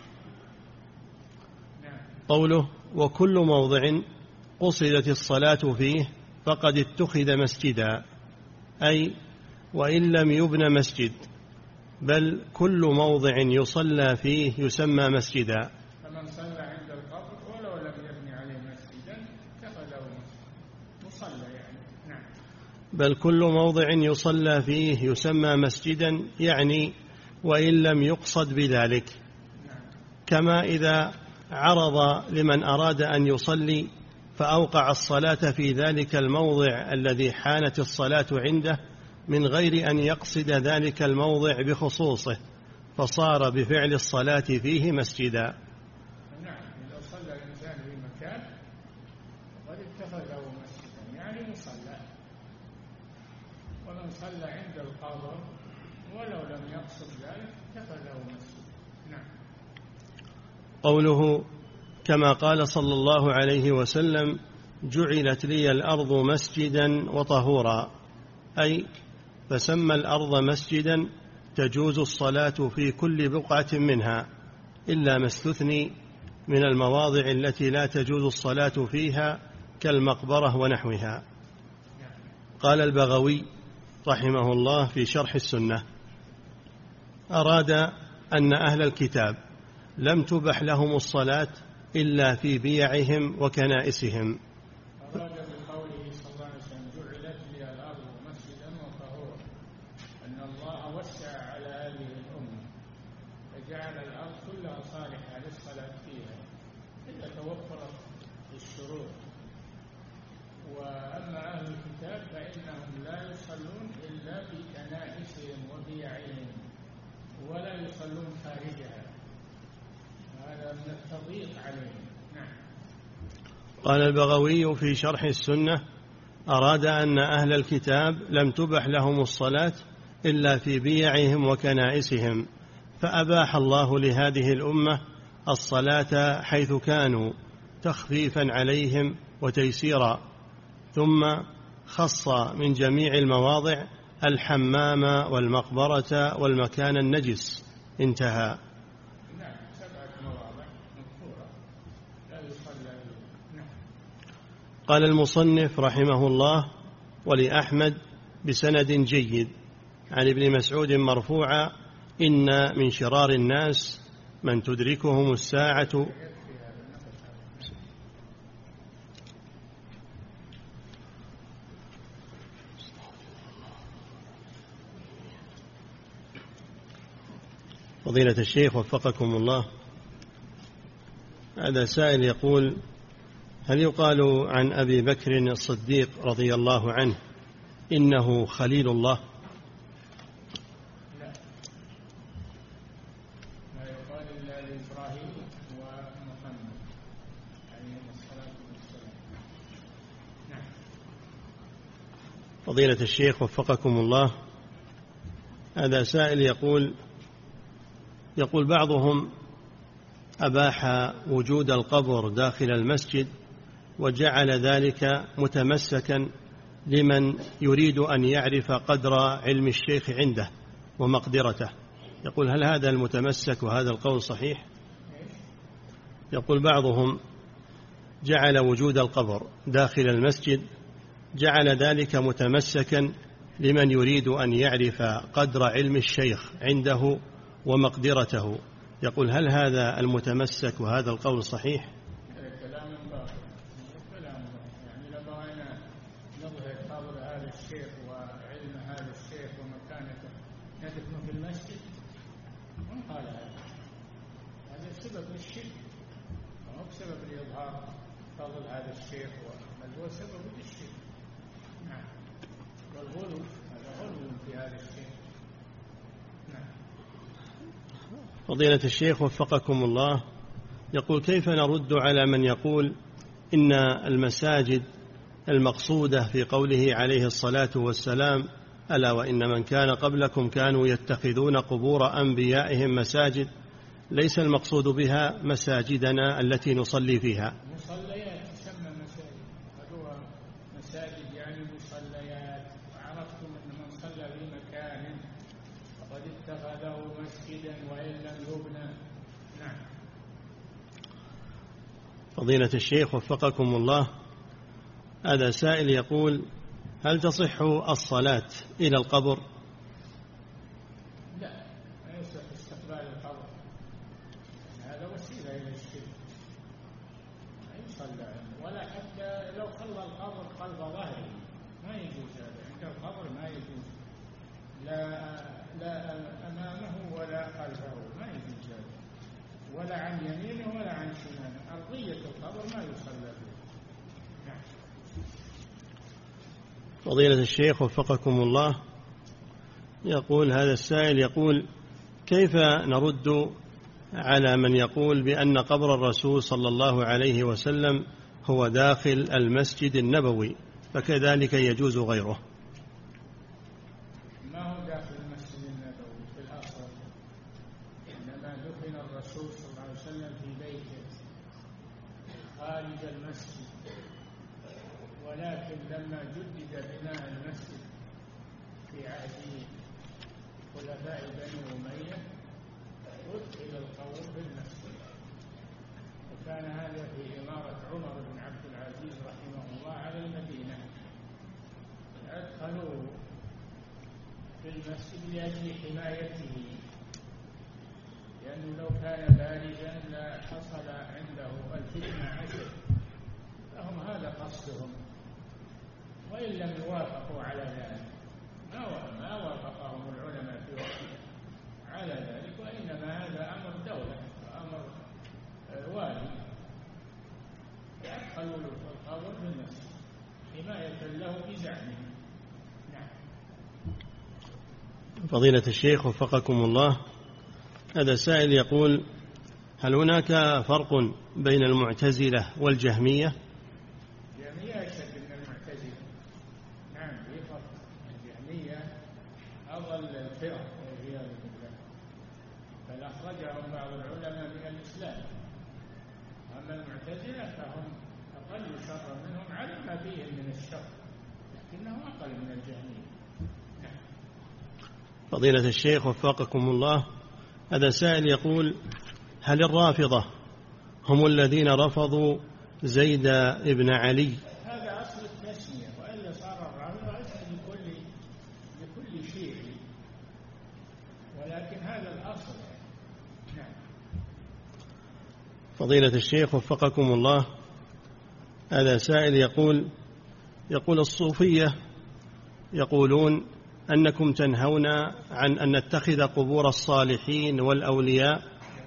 قوله: وكل موضع قصدت الصلاة فيه فقد اتخذ مسجدا، أي وإن لم يبن مسجد بل كل موضع يصلى فيه يسمى مسجدا. فمن صلى عند القبر ولو لم يبني عليه مسجدا اتخذه مصلى يعني. نعم. بل كل موضع يصلى فيه يسمى مسجدا، يعني وإن لم يقصد بذلك. نعم. كما إذا عرض لمن أراد أن يصلي فأوقع الصلاة في ذلك الموضع الذي حانت الصلاة عنده من غير أن يقصد ذلك الموضع بخصوصه، فصار بفعل الصلاة فيه مسجدا. نعم. إذا صلى الإنسان في مكان قد اتخذه مسجدا يعني مصلى. ومن صلى عند القبر ولو لم يقصد ذلك اتخذه مسجدا. نعم. قوله: كما قال صلى الله عليه وسلم: جعلت لي الأرض مسجدا وطهورا، أي فسمى الأرض مسجدا تجوز الصلاة في كل بقعة منها إلا ما استثني من المواضع التي لا تجوز الصلاة فيها كالمقبرة ونحوها. قال البغوي رحمه الله في شرح السنة: أراد أن أهل الكتاب لم تبح لهم الصلاة إلا في بيعهم وكنائسهم. أراد بقوله صلى الله عليه وسلم: جعلت لي الأرض مسجدا وطهورا، أن الله وسع على هذه الأمة فجعل الأرض كلها صالحة للصلاة فيها إذا توفرت الشروط. وأما أهل الكتاب فإنهم لا يصلون إلا في كنائسهم وبيعهم. عليهم. نعم. قال البغوي في شرح السنة: أراد أن أهل الكتاب لم تبح لهم الصلاة إلا في بيعهم وكنائسهم، فأباح الله لهذه الأمة الصلاة حيث كانوا تخفيفا عليهم وتيسيرا، ثم خص من جميع المواضع الحمام والمقبرة والمكان النجس. انتهى. نعم، 7 مواضع مذكورة لا يصلى. نعم. قال المصنف رحمه الله: ولأحمد بسند جيد عن ابن مسعود مرفوعا: إن من شرار الناس من تدركهم الساعة. فضيلة الشيخ وفقكم الله، هذا سائل يقول: هل يقال عن أبي بكر الصديق رضي الله عنه إنه خليل الله؟ لا، ما يقال إلا لإبراهيم ومحمد عليهم الصلاة والسلام. نعم. فضيلة الشيخ وفقكم الله، هذا سائل يقول بعضهم أباح وجود القبر داخل المسجد وجعل ذلك متمسكا لمن يريد أن يعرف قدر علم الشيخ عنده ومقدرته. يقول: هل هذا المتمسك وهذا القول صحيح؟ يقول بعضهم جعل وجود القبر داخل المسجد جعل ذلك متمسكا لمن يريد أن يعرف قدر علم الشيخ عنده ومقدرته. يقول: هل هذا المتمسك وهذا القول صحيح؟ كلام باطل. يعني لو أنا نظهر قبر هذا الشيخ وعلم هذا الشيخ ومكانته ندفنه في المسجد، من قال هذا سبب للشرك، وهو سبب لإظهار فضل هذا الشيخ، بل هو سبب للشرك. نعم. والغلو، هذا غلو في هذا الشيخ. نعم. فضيلة الشيخ وفقكم الله، يقول: كيف نرد على من يقول إن المساجد المقصودة في قوله عليه الصلاة والسلام: ألا وإن من كان قبلكم كانوا يتخذون قبور أنبيائهم مساجد، ليس المقصود بها مساجدنا التي نصلي فيها؟ مصليات تسمى مساجد، هو مساجد يعني مصليات. وعرفتم أن من صلى في مكان فقد اتخذه مسجدا وإن لم يبنى. نعم. فضيلة الشيخ وفقكم الله، هذا سائل يقول: هل تصح الصلاة إلى القبر؟ لا، ما يصح استقبال القبر، هذا وسيلة إلى الشرك، ما يصلى. ولا حتى لو خلى القبر خلف ظهره ما يجوز هذا. عند القبر ما يجوز، لا أمامه ولا خلفه، ما يجوز هذا، ولا عن يمينه ولا عن شماله. أرضية القبر ما يصلى فيه. نعم. فضيلة الشيخ وفقكم الله، يقول هذا السائل يقول: كيف نرد على من يقول بأن قبر الرسول صلى الله عليه وسلم هو داخل المسجد النبوي فكذلك يجوز غيره؟ ما هو داخل المسجد النبوي في الأصل، إنما دفن الرسول صلى الله عليه وسلم في بيته خارج المسجد، ولكن لما جدد بناء المسجد في عهد خلفاء بني أمية أدخل القبر في المسجد، وكان هذا في إمارة عمر بن عبد العزيز رحمه الله على المدينة. أدخلوه في المسجد لأجل حمايته، لأنه لو كان بارزا لحصل عنده الفتنة عشر، فهم هذا قصدهم. وإن لم يوافقوا على ذلك، ما وافقهم العلماء في وقته على ذلك، وإنما هذا أمر دولة وأمر والي، يدخلوا القبر في المسجد حماية له بزعمه. نعم. فضيلة الشيخ وفقكم الله، هذا سائل يقول: هل هناك فرق بين المعتزلة والجهمية؟ الجهمية أشد من المعتزلة. نعم في فرق. الجهمية أضل الفرق والعياذ بالله، بل أخرجهم بعض العلماء من الإسلام. أما المعتزلة فهم أقل شرا منهم على ما فيهم من الشر، لكنهم أقل من الجهمية. نعم. فضيلة الشيخ وفقكم الله، هذا سائل يقول: هل الرافضة هم الذين رفضوا زيد بن علي؟ هذا أصل التسمية، وإلا صار الرافضة اسم لكل شيء، ولكن هذا الأصل. نعم. فضيلة الشيخ وفقكم الله، هذا سائل يقول الصوفية يقولون أنكم تنهون عن أن نتخذ قبور الصالحين والأولياء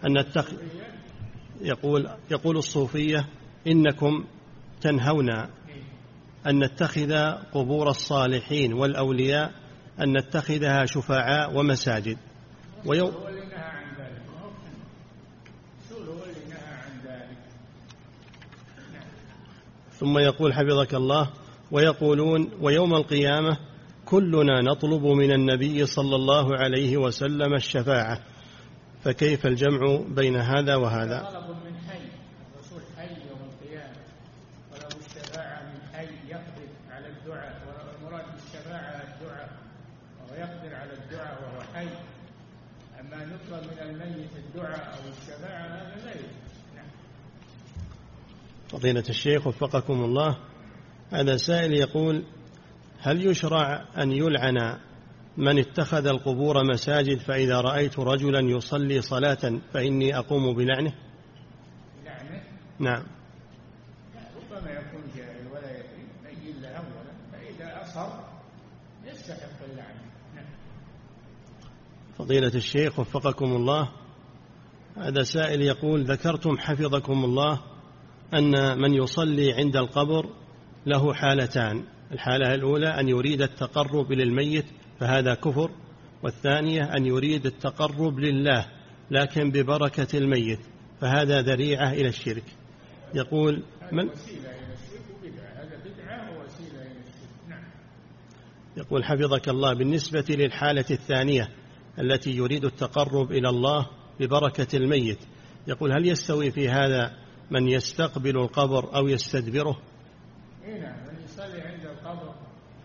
يقول الصوفية إنكم تنهون أن نتخذ قبور الصالحين والأولياء أن نتخذها شفعاء ومساجد. هو اللي نهى عن ذلك. الرسول هو اللي نهى عن ذلك. نعم. ثم يقول حفظك الله: ويقولون ويوم القيامة كلنا نطلب من النبي صلى الله عليه وسلم الشفاعة، فكيف الجمع بين هذا وهذا؟ طلب من حي، الرسول حي يوم القيامة، طلب الشفاعة من حي يقدر على الدعاء، والمراد بالشفاعة الدعاء، وهو يقدر على الدعاء وهو حي. أما نطلب من الميت الدعاء أو الشفاعة هذا لا يجوز. نعم. فضيلة الشيخ وفقكم الله، هذا سائل يقول: هل يشرع أن يلعن من اتخذ القبور مساجد، فإذا رأيت رجلا يصلي صلاة فإني أقوم بلعنه؟ لعنه؟ نعم. ربما يكون جاهل ولا يدري، بين له أولا، فإذا أصر يستحق اللعنة. نعم. فضيلة الشيخ وفقكم الله، هذا سائل يقول: ذكرتم حفظكم الله أن من يصلي عند القبر له حالتان، الحالة الأولى أن يريد التقرب للميت فهذا كفر، والثانية أن يريد التقرب لله لكن ببركة الميت فهذا ذريعة إلى الشرك. يقول من وسيلة إلى الشرك وبدعة، هذا بدعة ووسيلة إلى الشرك. نعم. يقول حفظك الله: بالنسبة للحالة الثانية التي يريد التقرب إلى الله ببركة الميت، يقول هل يستوي في هذا من يستقبل القبر أو يستدبره؟ نعم. من يصلي عند القبر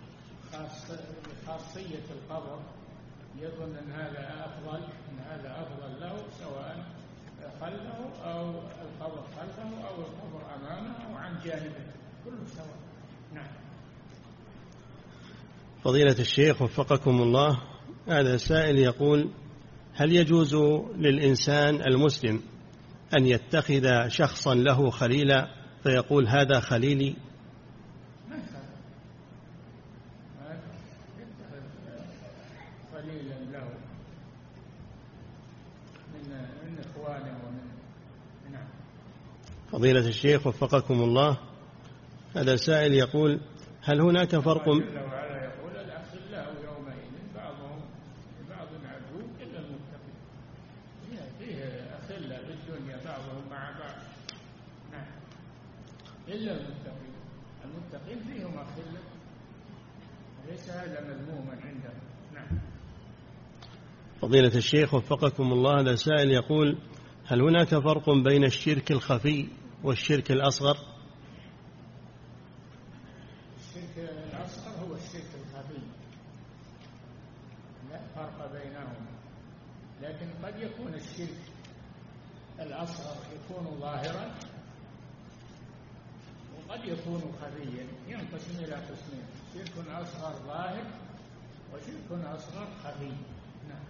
خاصية القبر يظن أن هذا أفضل له، سواء خلفه أو القبر خلفه أو القبر أمامه أو عن جانبه، كله سواء. نعم. فضيلة الشيخ وفقكم الله، هذا سائل يقول: هل يجوز للإنسان المسلم أن يتخذ شخصا له خليلا فيقول هذا خليلي؟ خليلا له من إخوانه ومن. نعم. فضيلة الشيخ وفقكم الله، هذا سائل يقول: هل هناك فرق؟ جل وعلا يقول: الأخلاء يومئذ بعضهم لبعض عدو إلا المتقين. فيه أخلاء بالدنيا بعضهم مع بعض. نعم. إلا المتقين. المتقين فيهم أخلاء، وليس هذا مذموما عندهم. نعم. فضيلة الشيخ وفقكم الله، هذا سائل يقول: هل هناك فرق بين الشرك الخفي والشرك الأصغر؟ الشرك الأصغر هو الشرك الخفي، لا فرق بينهما، لكن قد يكون الشرك الأصغر يكون ظاهرا وقد يكون خفيا، ينقسم إلى قسمين: شرك أصغر ظاهر وشرك أصغر خفي. نعم.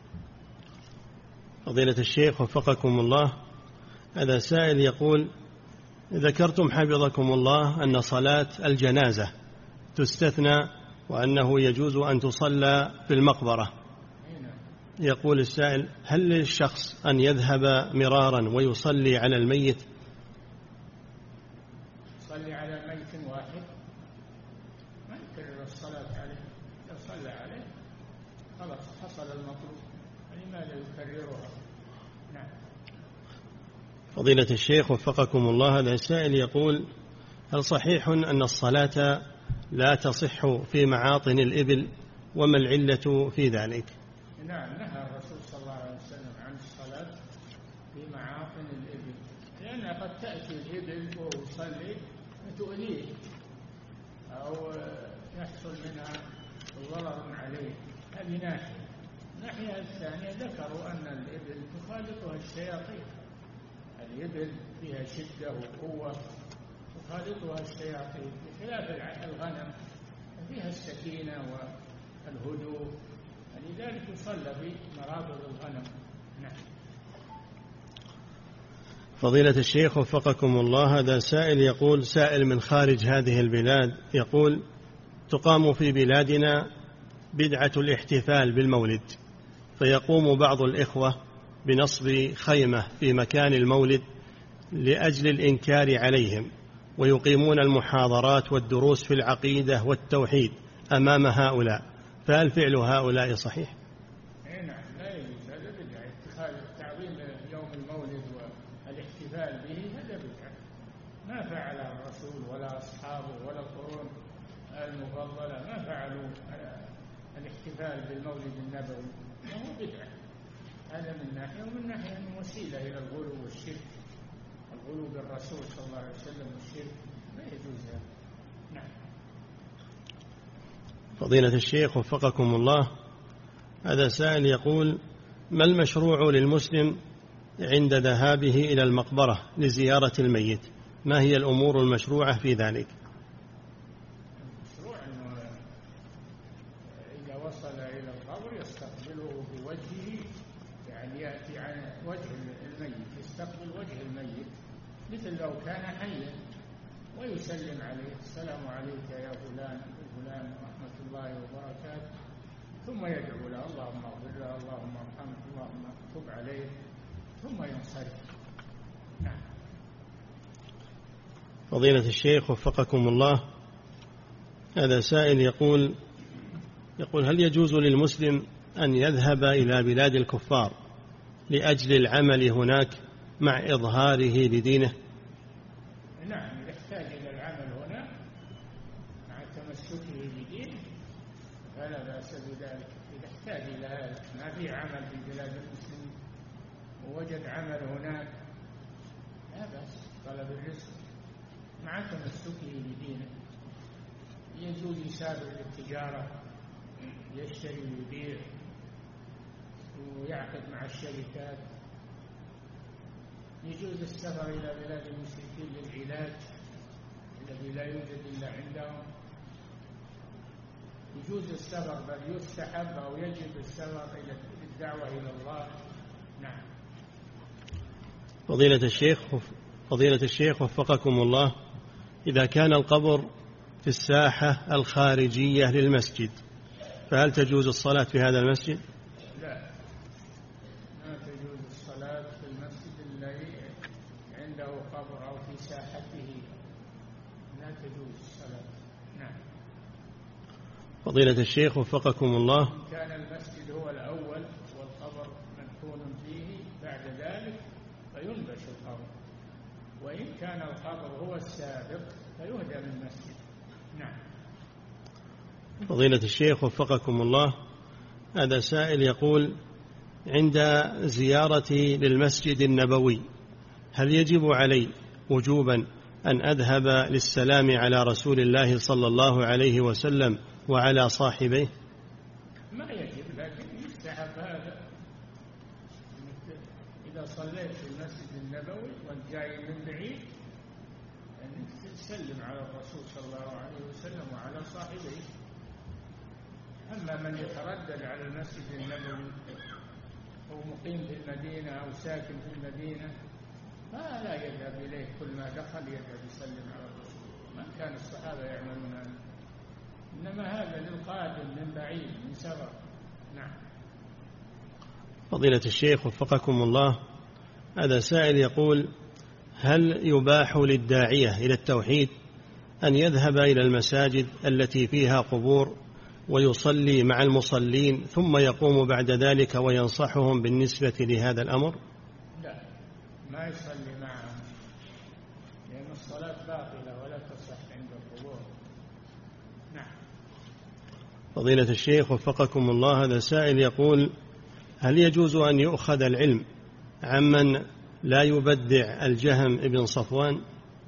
فضيلة الشيخ وفقكم الله، هذا سائل يقول: ذكرتم حفظكم الله أن صلاة الجنازة تستثنى وأنه يجوز أن تصلى في المقبرة. يقول السائل: هل للشخص أن يذهب مرارا ويصلي على الميت؟ يصلي على ميت واحد ما يكرر الصلاة عليه، لو صلى عليه خلاص حصل المطلوب، لماذا يكررها؟ نعم. فضيلة الشيخ وفقكم الله، هذا السائل يقول: هل صحيح أن الصلاة لا تصح في معاطن الإبل، وما العلة في ذلك؟ نعم، نهى الرسول صلى الله عليه وسلم عن الصلاة في معاطن الإبل، لأن قد تأتي الإبل وهو يصلي فتؤذيه أو يحصل منها ضرر عليه. هذه ناحية. الناحية الثانية ذكروا أن الإبل تخالطها الشياطين، الإبل فيها شدة وقوة تخالطها الشياطين، بخلاف الغنم فيها السكينة والهدوء، لذلك يصلى في مرابض الغنم. نعم. فضيلة الشيخ وفقكم الله، هذا سائل يقول، سائل من خارج هذه البلاد، يقول: تقام في بلادنا بدعة الاحتفال بالمولد، فيقوم بعض الإخوة بنصب خيمة في مكان المولد لأجل الإنكار عليهم، ويقيمون المحاضرات والدروس في العقيدة والتوحيد أمام هؤلاء، فهل فعل هؤلاء صحيح؟ نعم، لا يجوز، هذا بدعة. اتخاذ تعظيم يوم المولد والاحتفال به هذا بدعة، ما فعل الرسول ولا أصحابه ولا القرون المفضلة، ما فعلوا الاحتفال بالمولد النبوي، وهو بدعة. هذا من ناحية، ومن ناحية أنه وسيلة إلى الغلو والشرك، الغلو بالرسول صلى الله عليه وسلم والشرك لا يجوز هذا. نعم. فضيلة الشيخ وفقكم الله، هذا سائل يقول: ما المشروع للمسلم عند ذهابه إلى المقبرة لزيارة الميت؟ ما هي الأمور المشروعة في ذلك؟ المشروع أنه إذا وصل إلى القبر يستقبله بوجهه، يعني يأتي عن وجه الميت، يستقبل وجه الميت مثل لو كان حيا، ويسلم عليه: السلام عليك يا فلان وفلان ورحمة الله وبركاته، ثم يدعو له: اللهم اغفر له، اللهم ارحمه، اللهم تب عليه، ثم ينصرف. نعم. فضيلة الشيخ وفقكم الله، هذا سائل يقول: هل يجوز للمسلم أن يذهب إلى بلاد الكفار لأجل العمل هناك مع إظهاره لدينه؟ نعم، يحتاج إلى العمل هنا مع تمسكه بدينه فلا بأس بذلك. إذا احتاج إلى هذا، ما في عمل في بلاد المسلمين ووجد عمل هناك، لا بأس، طلب الرزق مع تمسكه بدينه. يجوز يسافر للتجارة، يشتري ويبيع ويعقد مع الشركات، يجوز السفر إلى بلاد المشركين للعلاج الذي لا يوجد إلا عندهم، يجوز السفر، بل يستحب أو يجب السفر إلى الدعوة إلى الله. نعم. فضيلة الشيخ وفقكم الله، إذا كان القبر في الساحة الخارجية للمسجد، فهل تجوز الصلاة في هذا المسجد؟ لا، ما تجوز الصلاة في المسجد الذي عنده قبر أو في ساحته، لا تجوز الصلاة. نعم. فضيلة الشيخ وفقكم الله، إن كان المسجد هو الأول والقبر مدفون فيه بعد ذلك فينبش القبر، وإن كان القبر هو السابق فيهدم المسجد. نعم. فضيلة الشيخ وفقكم الله، هذا سائل يقول: عند زيارتي للمسجد النبوي هل يجب علي وجوبا أن أذهب للسلام على رسول الله صلى الله عليه وسلم وعلى صاحبيه؟ ما يجب، لكن يستحب هذا. إذا صليت في المسجد النبوي وانت جاي من بعيد أن تسلم على الرسول صلى الله عليه وسلم وعلى صاحبيه. أما من يتردد على المسجد النبوي أو مقيم في المدينة أو ساكن في المدينة فلا يذهب إليه، كل ما دخل يذهب يسلم على الرسول. ما كان الصحابة يعملون هذا، إنما هذا للقادم من بعيد من سفر. نعم. فضيلة الشيخ وفقكم الله، هذا سائل يقول: هل يباح للداعية إلى التوحيد أن يذهب إلى المساجد التي فيها قبور ويصلي مع المصلين ثم يقوم بعد ذلك وينصحهم بالنسبة لهذا الأمر؟ لا، ما يصلي مع فضيلة الشيخ وفقكم الله، هذا سائل يقول: هل يجوز أن يؤخذ العلم عمن لا يبدع الجهم ابن صفوان؟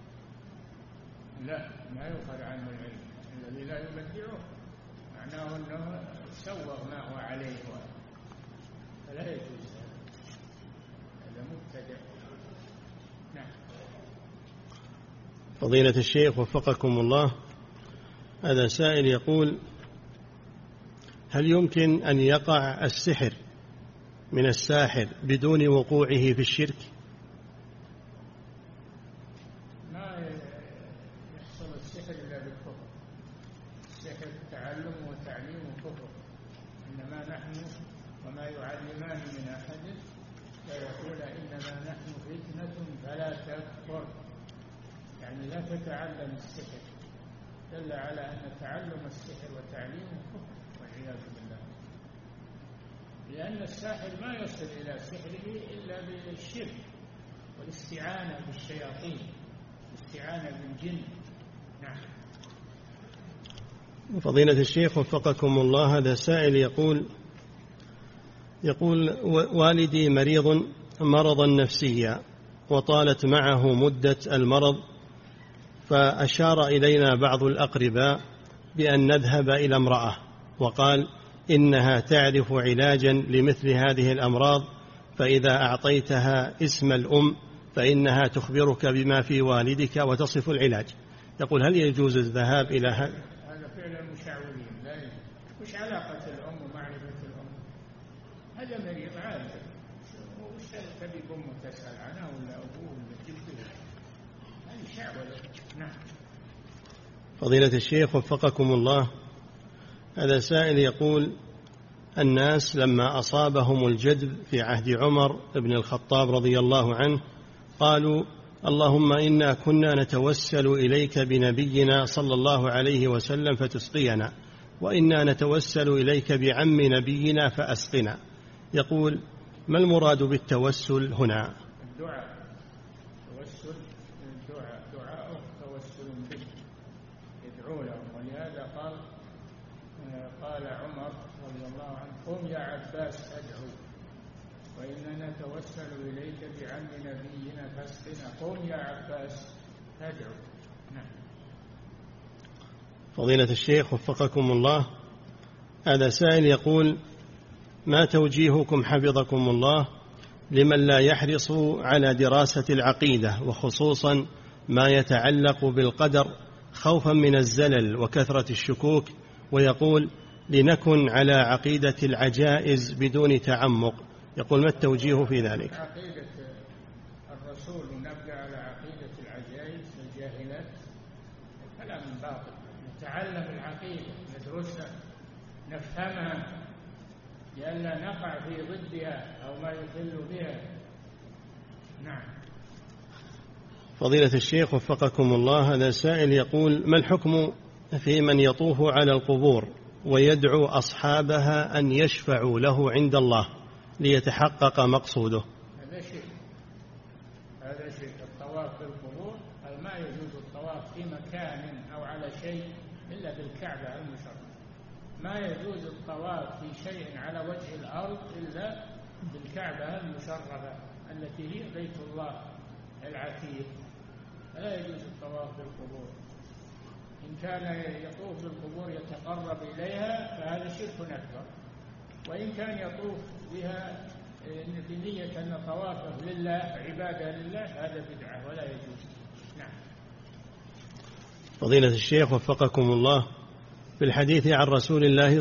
لا، ما يؤخذ عنه العلم. الذي لا يبدعه معناه أنه سوغ ما هو عليه، فلا يجوز، هذا مبتدع. نعم. فضيلة الشيخ وفقكم الله، هذا سائل يقول: هل يمكن أن يقع السحر من الساحر بدون وقوعه في الشرك؟ ما يحصل السحر إلا بالكفر. السحر تعلم وتعليم وكفر. إنما نحن وما يعلمان من أحد فيقول إنما نحن فتنة فلا تكفر، يعني لا تتعلم السحر. دل على أن تعلم السحر وتعليمه كفر والعياذ بالله، لأن الساحر ما يصل إلى سحره إلا بالشرك والاستعانة بالشياطين، الاستعانة بالجن. نعم. فضيلة الشيخ وفقكم الله، هذا سائل يقول: والدي مريض مرضا نفسيا وطالت معه مدة المرض، فأشار إلينا بعض الأقرباء بأن نذهب إلى امرأة، وقال إنها تعرف علاجا لمثل هذه الأمراض، فإذا أعطيتها اسم الأم فإنها تخبرك بما في والدك وتصف العلاج. يقول: هل يجوز الذهاب إلى هذا فعل المشعوذين، لا يجوز. وش علاقة الأم ومعرفة الأم؟ هذا مريض عادي، وش تبي أمه تسأل عنه ولا أبوه ولا جده؟ هذه شعوذة. نعم. فضيلة الشيخ وفقكم الله، هذا سائل يقول: الناس لما أصابهم الجدب في عهد عمر بن الخطاب رضي الله عنه قالوا: اللهم إنا كنا نتوسل إليك بنبينا صلى الله عليه وسلم فتسقينا، وإنا نتوسل إليك بعم نبينا فأسقنا. يقول: ما المراد بالتوسل هنا؟ الدعاء. توسل الدعاء، دعاءه توسل به، يدعو لهم. ولهذا قال عمر رضي الله عنه: قم يا عباس أدعو، وإننا نتوسل إليك بعم نبينا فاسقنا. قم يا عباس أدعو. نعم. فضيلة الشيخ وفقكم الله، هذا سائل يقول: ما توجيهكم حفظكم الله لمن لا يحرص على دراسة العقيدة، وخصوصا ما يتعلق بالقدر، خوفا من الزلل وكثرة الشكوك، ويقول: لنكن على عقيدة العجائز بدون تعمق. يقول: ما التوجيه في ذلك؟ عقيدة الرسول ونبقى على عقيدة العجائز الجاهلات، كلام باطل. نتعلم العقيدة، ندرسها، نفهمها، لئلا نقع في ضدها أو ما يضل بها. نعم. فضيلة الشيخ وفقكم الله، هذا سائل يقول: ما الحكم في من يطوف على القبور ويدعو أصحابها أن يشفعوا له عند الله ليتحقق مقصوده؟ هذا شرك. الطواف في القبور ما يجوز الطواف في مكان أو على شيء إلا بالكعبة المشرفة. ما يجوز الطواف في شيء على وجه الأرض إلا بالكعبة المشرفة التي هي بيت الله العتيق. لا يجوز الطواف في القبور. إن كان يطوف في القبور يتقرب إليها فهذا شرك أكبر، وإن كان يطوف بها بنية أن طوافه لله عبادة لله هذا بدعة ولا يجوز. نعم. فضيلة الشيخ وفقكم الله، في الحديث عن رسول الله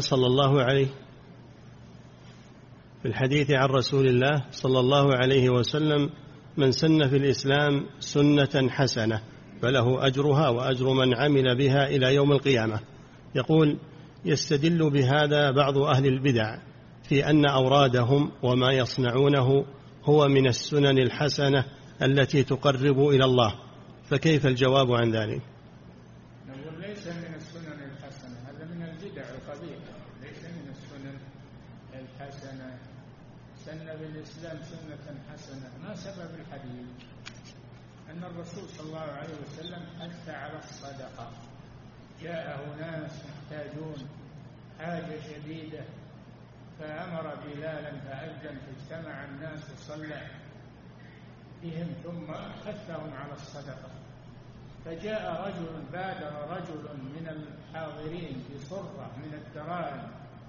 صلى الله عليه وسلم: من سن في الإسلام سنة حسنة فله أجرها وأجر من عمل بها إلى يوم القيامة. يقول: يستدل بهذا بعض أهل البدع في أن أورادهم وما يصنعونه هو من السنن الحسنة التي تقرب إلى الله، فكيف الجواب عن ذلك؟ نقول ليس من السنن الحسنة، هذا من البدع القبيحة، ليس من السنن الحسنة. سن بالإسلام سنة حسنة. ما سبب الحديث؟ أن الرسول صلى الله عليه وسلم حث على الصدقة. جاءه ناس محتاجون حاجة شديدة، فأمر بلالا فأذن، فاجتمع الناس وصلى بهم ثم حثهم على الصدقة. فجاء رجل، بادر رجل من الحاضرين بصرة من الدراهم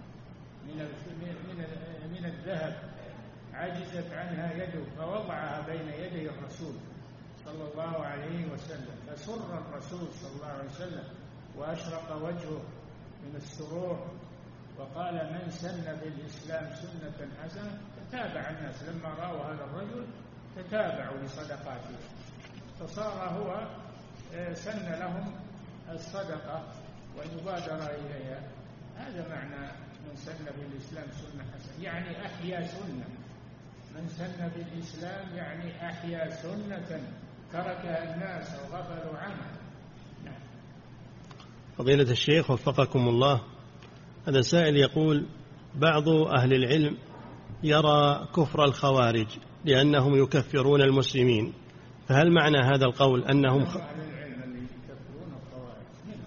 من الذهب عجزت عنها يده، فوضعها بين يدي الرسول صلى الله عليه وسلم، فسر الرسول صلى الله عليه وسلم وأشرق وجهه من السرور، وقال: من سن في الإسلام سنة حسنة. تتابع الناس لما رأوا هذا الرجل، تتابعوا لصدقاته، فصار هو سن لهم الصدقة والمبادرة إليها. هذا معنى من سن في الإسلام سنة حسنة، يعني أحيا سنة. من سن في الإسلام يعني أحيا سنة تركها الناس أو غفلوا عنها. نعم. فضيلة الشيخ وفقكم الله، هذا سائل يقول: بعض أهل العلم يرى كفر الخوارج لأنهم يكفرون المسلمين، فهل معنى هذا القول أنهم أهل العلم اللي يكفرون الخوارج؟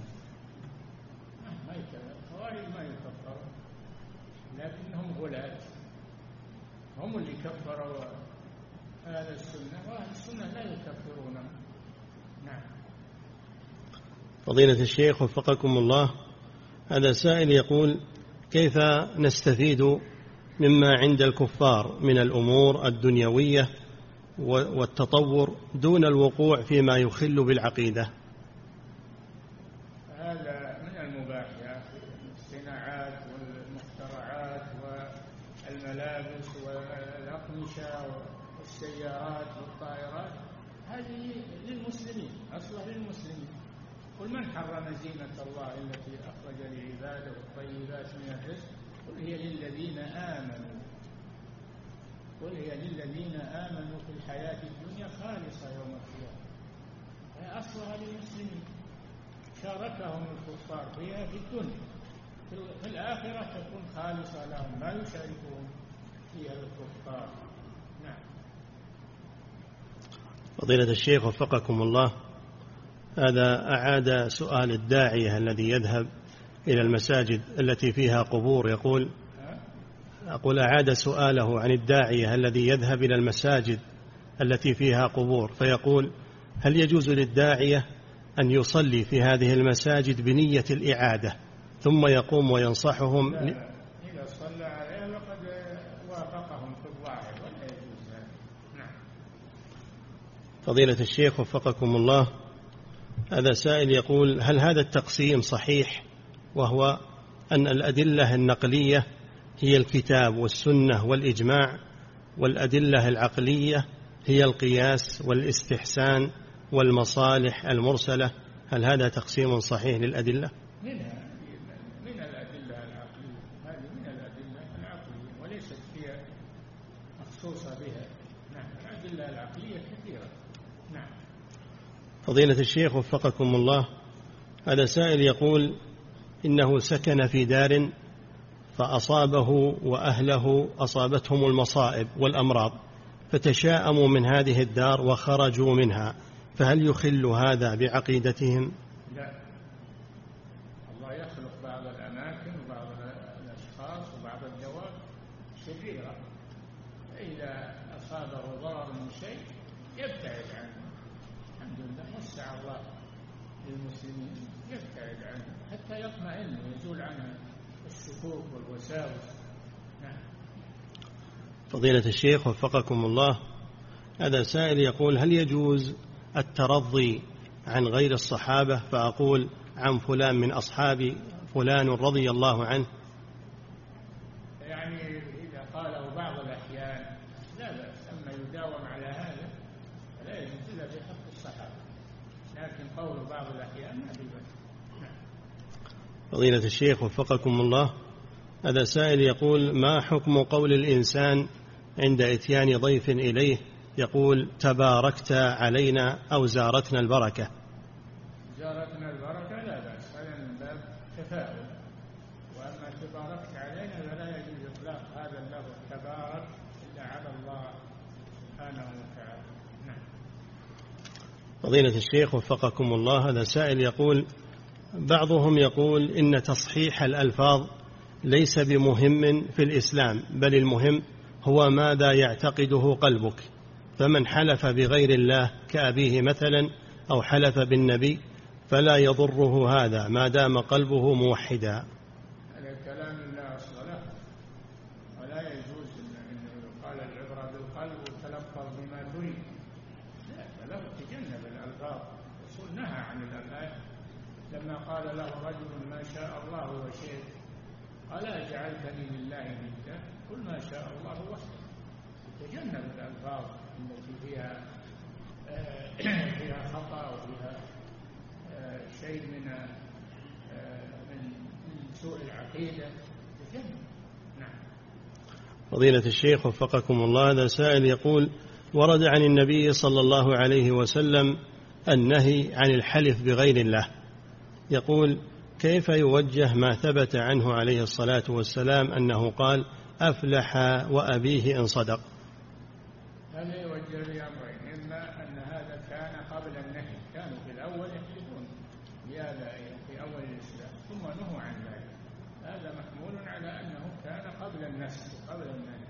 الخوارج ما يكفرون، لكنهم غلاة، هم اللي كفروا أهل السنة، وأهل السنة لا يكفرون. نعم. فضيلة الشيخ وفقكم الله، هذا سائل يقول: كيف نستفيد مما عند الكفار من الأمور الدنيوية والتطور دون الوقوع فيما يخل بالعقيدة؟ هذا من المباحات، الصناعات والمخترعات والملابس والأقمشة والسيارات والطائرات، هذه للمسلمين، أصلها للمسلمين. قل: من حرم زينة الله التي أخرج لعباده والطيبات من الرزق؟ قل هي للذين آمنوا، قل هي للذين آمنوا في الحياة الدنيا خالصة يوم القيامة. هي أصلها للمسلمين، شاركهم الكفار فيها في الدنيا، في الآخرة تكون خالصة لهم، ما يشاركون فيها الكفار. نعم. فضيلة الشيخ وفقكم الله، هذا أعاد سؤال الداعية الذي يذهب إلى المساجد التي فيها قبور، أقول أعاد سؤاله عن الداعية الذي يذهب إلى المساجد التي فيها قبور، فيقول: هل يجوز للداعية أن يصلي في هذه المساجد بنية الإعادة ثم يقوم وينصحهم؟ إذا صلى عليها وقد وافقهم في الظاهر، ولا يجوز ذلك. نعم. فضيلة الشيخ وفقكم الله، هذا سائل يقول: هل هذا التقسيم صحيح، وهو أن الأدلة النقلية هي الكتاب والسنة والإجماع، والأدلة العقلية هي القياس والاستحسان والمصالح المرسلة؟ هل هذا تقسيم صحيح للأدلة؟ من الأدلة العقلية، هذه من الأدلة العقلية وليست هي مخصوصة بها. نعم. الأدلة العقلية كثيرة. نعم. فضيلة الشيخ وفقكم الله، هذا سائل يقول: إنه سكن في دار فأصابه وأهله أصابتهم المصائب والأمراض، فتشاءموا من هذه الدار وخرجوا منها، فهل يخل هذا بعقيدتهم؟ لا، الله يخلق بعض الأماكن وبعض الأشخاص وبعض الدواب شريرة، فإذا أصابه ضرر من شيء يبتعد عنه. الحمد لله وسع الله للمسلمين، يبتعد عنه حتى يطمئن ويزول عنه الشكوك والوساوس. نعم. فضيلة الشيخ وفقكم الله، هذا سائل يقول: هل يجوز الترضي عن غير الصحابة، فأقول عن فلان من أصحابي فلان رضي الله عنه؟ يعني إذا قاله بعض الأحيان لا بأس، أما يداوم على هذا فلا يجوز إلا في حق الصحابة، لكن قول بعض الأحيان ما في بأس. فضيلة الشيخ وفقكم الله، هذا سائل يقول: ما حكم قول الإنسان عند إتيان ضيف إليه يقول: تباركت علينا أو زارتنا البركة؟ زارتنا البركة لا بأس، هذا من باب تفاؤل، وأما تباركت علينا فلا يجوز إطلاق هذا اللفظ تبارك إلا على الله سبحانه وتعالى. نعم. فضيلة الشيخ وفقكم الله، هذا سائل يقول: بعضهم يقول إن تصحيح الألفاظ ليس بمهم في الإسلام، بل المهم هو ماذا يعتقده قلبك. فمن حلف بغير الله كأبيه مثلا أو حلف بالنبي فلا يضره هذا ما دام قلبه موحدا. هذا كلام لا أصل له، ولا يجوز أن يقال العبرة بالقلب وتلفظ بما تريد. لا، تجنب الألفاظ. الرسول نهى عن الألفاظ لما قال له رجل ما شاء الله وشئت قال أجعلتني لله ندا، قل ما شاء الله وحده. تجنب الألفاظ التي فيها خطأ وفيها شيء من سوء العقيدة. تجنب. نعم. فضيلة الشيخ وفقكم الله، هذا سائل يقول: ورد عن النبي صلى الله عليه وسلم النهي عن الحلف بغير الله. يقول: كيف يوجه ما ثبت عنه عليه الصلاة والسلام أنه قال: أفلح وأبيه إن صدق؟ هذا يوجه بأمرين: إما أن هذا كان قبل النهي، كانوا في الأول يحلفون بهذا في أول الإسلام ثم نهوا عن ذلك. هذا محمول على أنه كان قبل النسخ قبل النهي،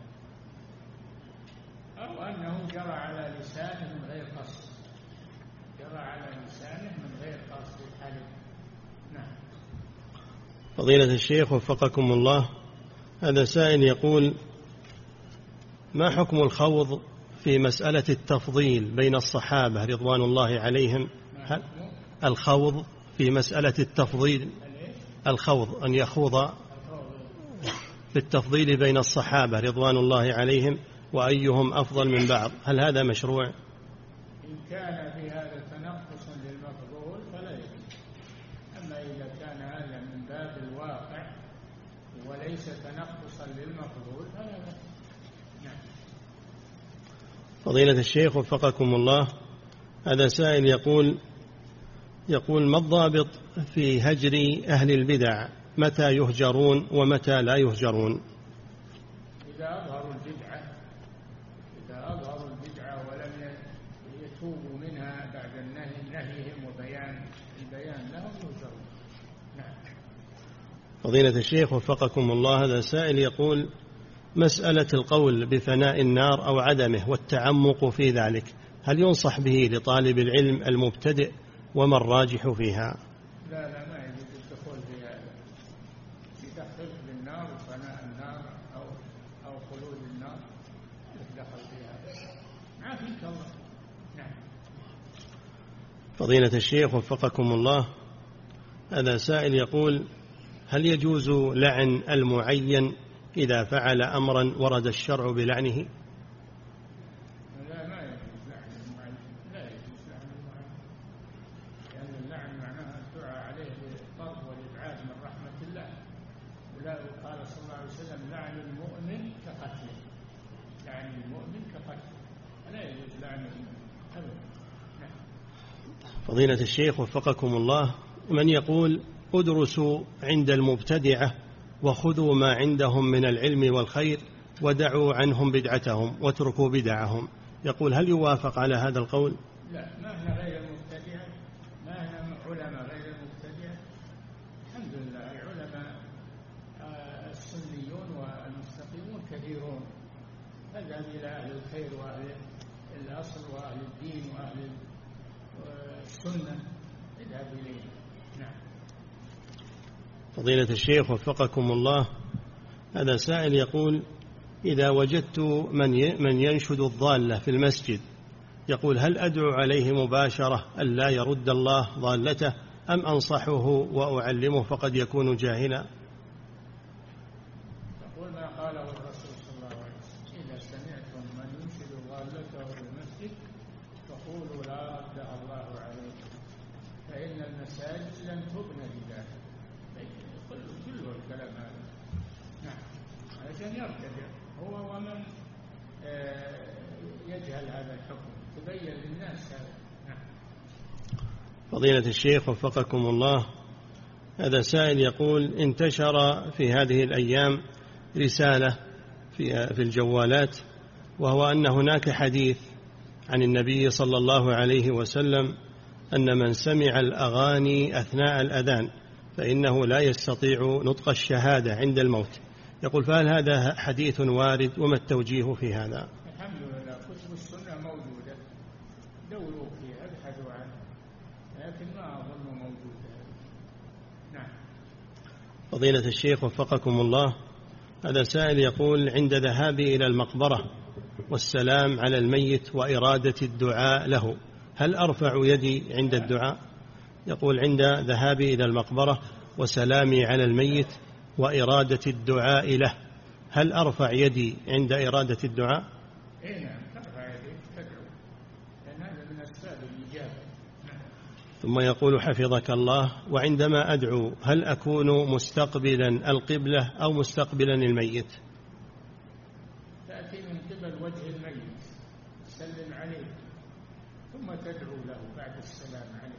أو أنه جرى على لسانه من غير قصد، جرى على لسانه من غير قصد الحلف. نعم. فضيلة الشيخ وفقكم الله، هذا سائل يقول: ما حكم الخوض في مسألة التفضيل بين الصحابة رضوان الله عليهم؟ الخوض في مسألة التفضيل، الخوض أن يخوض في التفضيل بين الصحابة رضوان الله عليهم وأيهم أفضل من بعض، هل هذا مشروع؟ إن كان في هذا تنقص للمفضول فلا يجوز، أما إذا كان هذا من باب الواقع وليس تنقصا للمفضول فلا يجوز. نعم. فضيلة الشيخ وفقكم الله، هذا سائل يقول: ما الضابط في هجر أهل البدع؟ متى يهجرون ومتى لا يهجرون؟ إذا أظهروا البدعة ولم يتوبوا منها بعد نهيهم البيان لهم يهجرون. نعم. فضيلة الشيخ وفقكم الله، هذا سائل يقول: مسألة القول بفناء النار أو عدمه والتعمق في ذلك، هل ينصح به لطالب العلم المبتدئ وما الراجح فيها؟ لا، ما يجوز الدخول في هذا، في دخل بالنار وفناء النار أو خلود النار، يدخل في هذا. عافيك الله. نعم. فضيلة الشيخ وفقكم الله، هذا سائل يقول: هل يجوز لعن المعين إذا فعل أمرا ورد الشرع بلعنه؟ لا، ما يجوز لعن المعين، لا يجوز لعن المعين، لأن اللعن معناها الدعاء عليه بالطرد والإبعاد من رحمة الله. ولا قال صلى الله عليه وسلم: لعن المؤمن كقتله، لعن المؤمن كقتله، لا يجوز لعن المؤمن أبدا. نعم. فضيلة الشيخ وفقكم الله، من يقول: ادرسوا عند المبتدعة وخذوا ما عندهم من العلم والخير ودعوا عنهم بدعتهم واتركوا بدعهم، يقول: هل يوافق على هذا القول؟ لا، ما هنا غير المبتدعة، ما هنا علماء غير المبتدعة. الحمد لله العلماء السنيون والمستقيمون كثيرون، فاذهب إلى أهل الخير وأهل الأصل وأهل الدين وأهل السنة، اذهب إليهم. نعم. فضيلة الشيخ وفقكم الله، هذا سائل يقول: إذا وجدت من ينشد الضالة في المسجد، يقول: هل أدعو عليه مباشرة أن لا يرد الله ضالته أم أنصحه وأعلمه فقد يكون جاهلا؟ تقول ما قاله الرسول صلى الله عليه وسلم: إذا سمعتم من ينشد ضالته في المسجد فقولوا لا ردها الله عليه، فإن المساجد لن تبنى بذلك. كله الكلام هذا. نعم. علشان يرتدع هو ومن يجهل هذا الحكم، تبين للناس هذا. نعم. فضيلة الشيخ وفقكم الله، هذا سائل يقول: انتشر في هذه الأيام رسالة في الجوالات، وهو أن هناك حديث عن النبي صلى الله عليه وسلم أن من سمع الأغاني أثناء الأذان فإنه لا يستطيع نطق الشهادة عند الموت. يقول فهل هذا حديث وارد وما التوجيه في هذا؟ الحمد لله كتب السنة موجودة، دوروا فيها ابحثوا عنها، لكن ما أظن موجودة. نعم. فضيلة الشيخ وفقكم الله، هذا سائل يقول عند ذهابي إلى المقبرة والسلام على الميت وإرادة الدعاء له، هل أرفع يدي عند الدعاء؟ يقول عند ذهابي إلى المقبرة وسلامي على الميت وإرادة الدعاء له، هل أرفع يدي عند إرادة الدعاء؟ نعم، ترفع يديك تدعو، لأن هذا من أسباب الإجابة. ثم يقول حفظك الله، وعندما أدعو هل أكون مستقبلا القبلة أو مستقبلا الميت؟ تأتي من قبل وجه الميت، تسلم عليه ثم تدعو له بعد السلام عليه.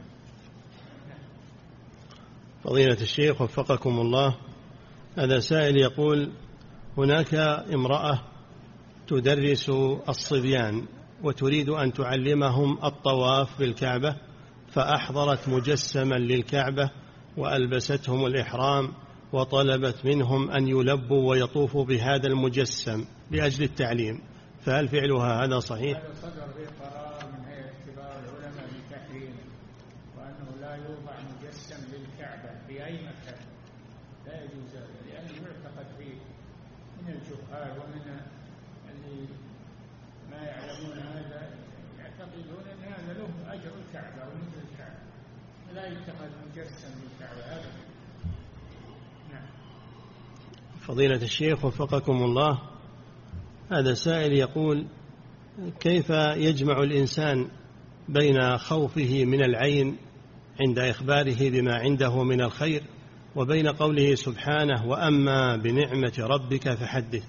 فضيلة الشيخ وفقكم الله، هذا سائل يقول هناك امرأة تدرس الصبيان وتريد أن تعلمهم الطواف بالكعبة، فأحضرت مجسما للكعبة وألبستهم الإحرام وطلبت منهم أن يلبوا ويطوفوا بهذا المجسم لأجل التعليم، فهل فعلها هذا صحيح؟ هذا صدر به قرار من هيئة كبار العلماء بتحريمه، وأنه لا يوضع مجسم للكعبة في أي مكان، لا يجوز هذا، لأنه يعتقد فيه من الجهال ومن اللي ما يعلمون هذا، يعتقدون أن هذا له أجر الكعبة ومثل الكعبة، لا يتخذ مجسم للكعبة هذا. نعم. فضيلة الشيخ وفقكم الله، هذا سائل يقول كيف يجمع الإنسان بين خوفه من العين عند إخباره بما عنده من الخير وبين قوله سبحانه وأما بنعمة ربك فحدث؟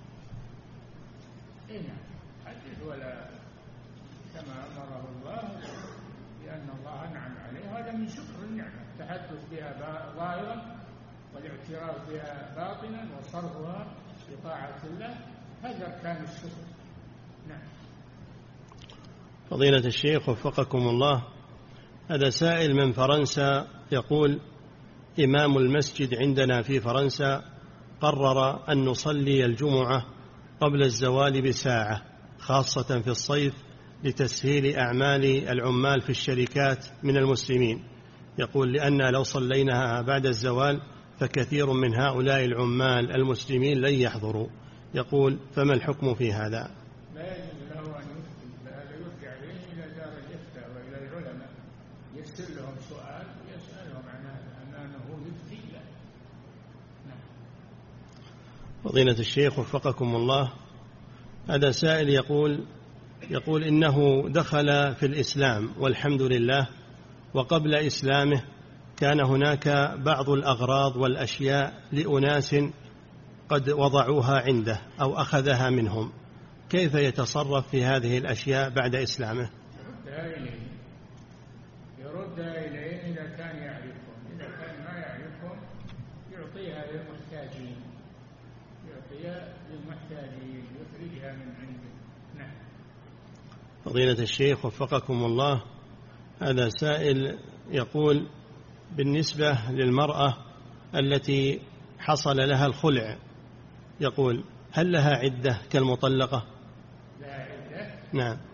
نعم، حدث ولا كما أمره الله، لأن الله أنعم عليه، هذا من شكر النعمة، التحدث بها ظاهرا والاعتراف بها باطنا وصرفها بطاعة الله، هذا أركان الشكر. نعم. فضيلة الشيخ وفقكم الله، هذا سائل من فرنسا يقول إمام المسجد عندنا في فرنسا قرر أن نصلي الجمعة قبل الزوال بساعة، خاصة في الصيف لتسهيل أعمال العمال في الشركات من المسلمين. يقول لأن لو صليناها بعد الزوال فكثير من هؤلاء العمال المسلمين لن يحضروا. يقول فما الحكم في هذا؟ لا يجوز له أن يفتي، فهذا يرجع به إلى دار الإفتاء وإلى العلماء، يرسل لهم سؤال ويسألهم عن هذا، أنه يفتي له. نعم. فضيلة الشيخ وفقكم الله، هذا سائل يقول إنه دخل في الإسلام والحمد لله، وقبل إسلامه كان هناك بعض الأغراض والأشياء لأناس قد وضعوها عنده أو أخذها منهم، كيف يتصرف في هذه الأشياء بعد إسلامه؟ يردها إليه إذا كان يعرفهم، إذا كان ما يعرفهم يعطيها للمحتاجين، يخرجها من عنده. نعم. فضيلة الشيخ وفقكم الله، هذا سائل يقول بالنسبة للمرأة التي حصل لها الخلع، يقول هل لها عدة كالمطلقة؟ لا عدة؟ نعم.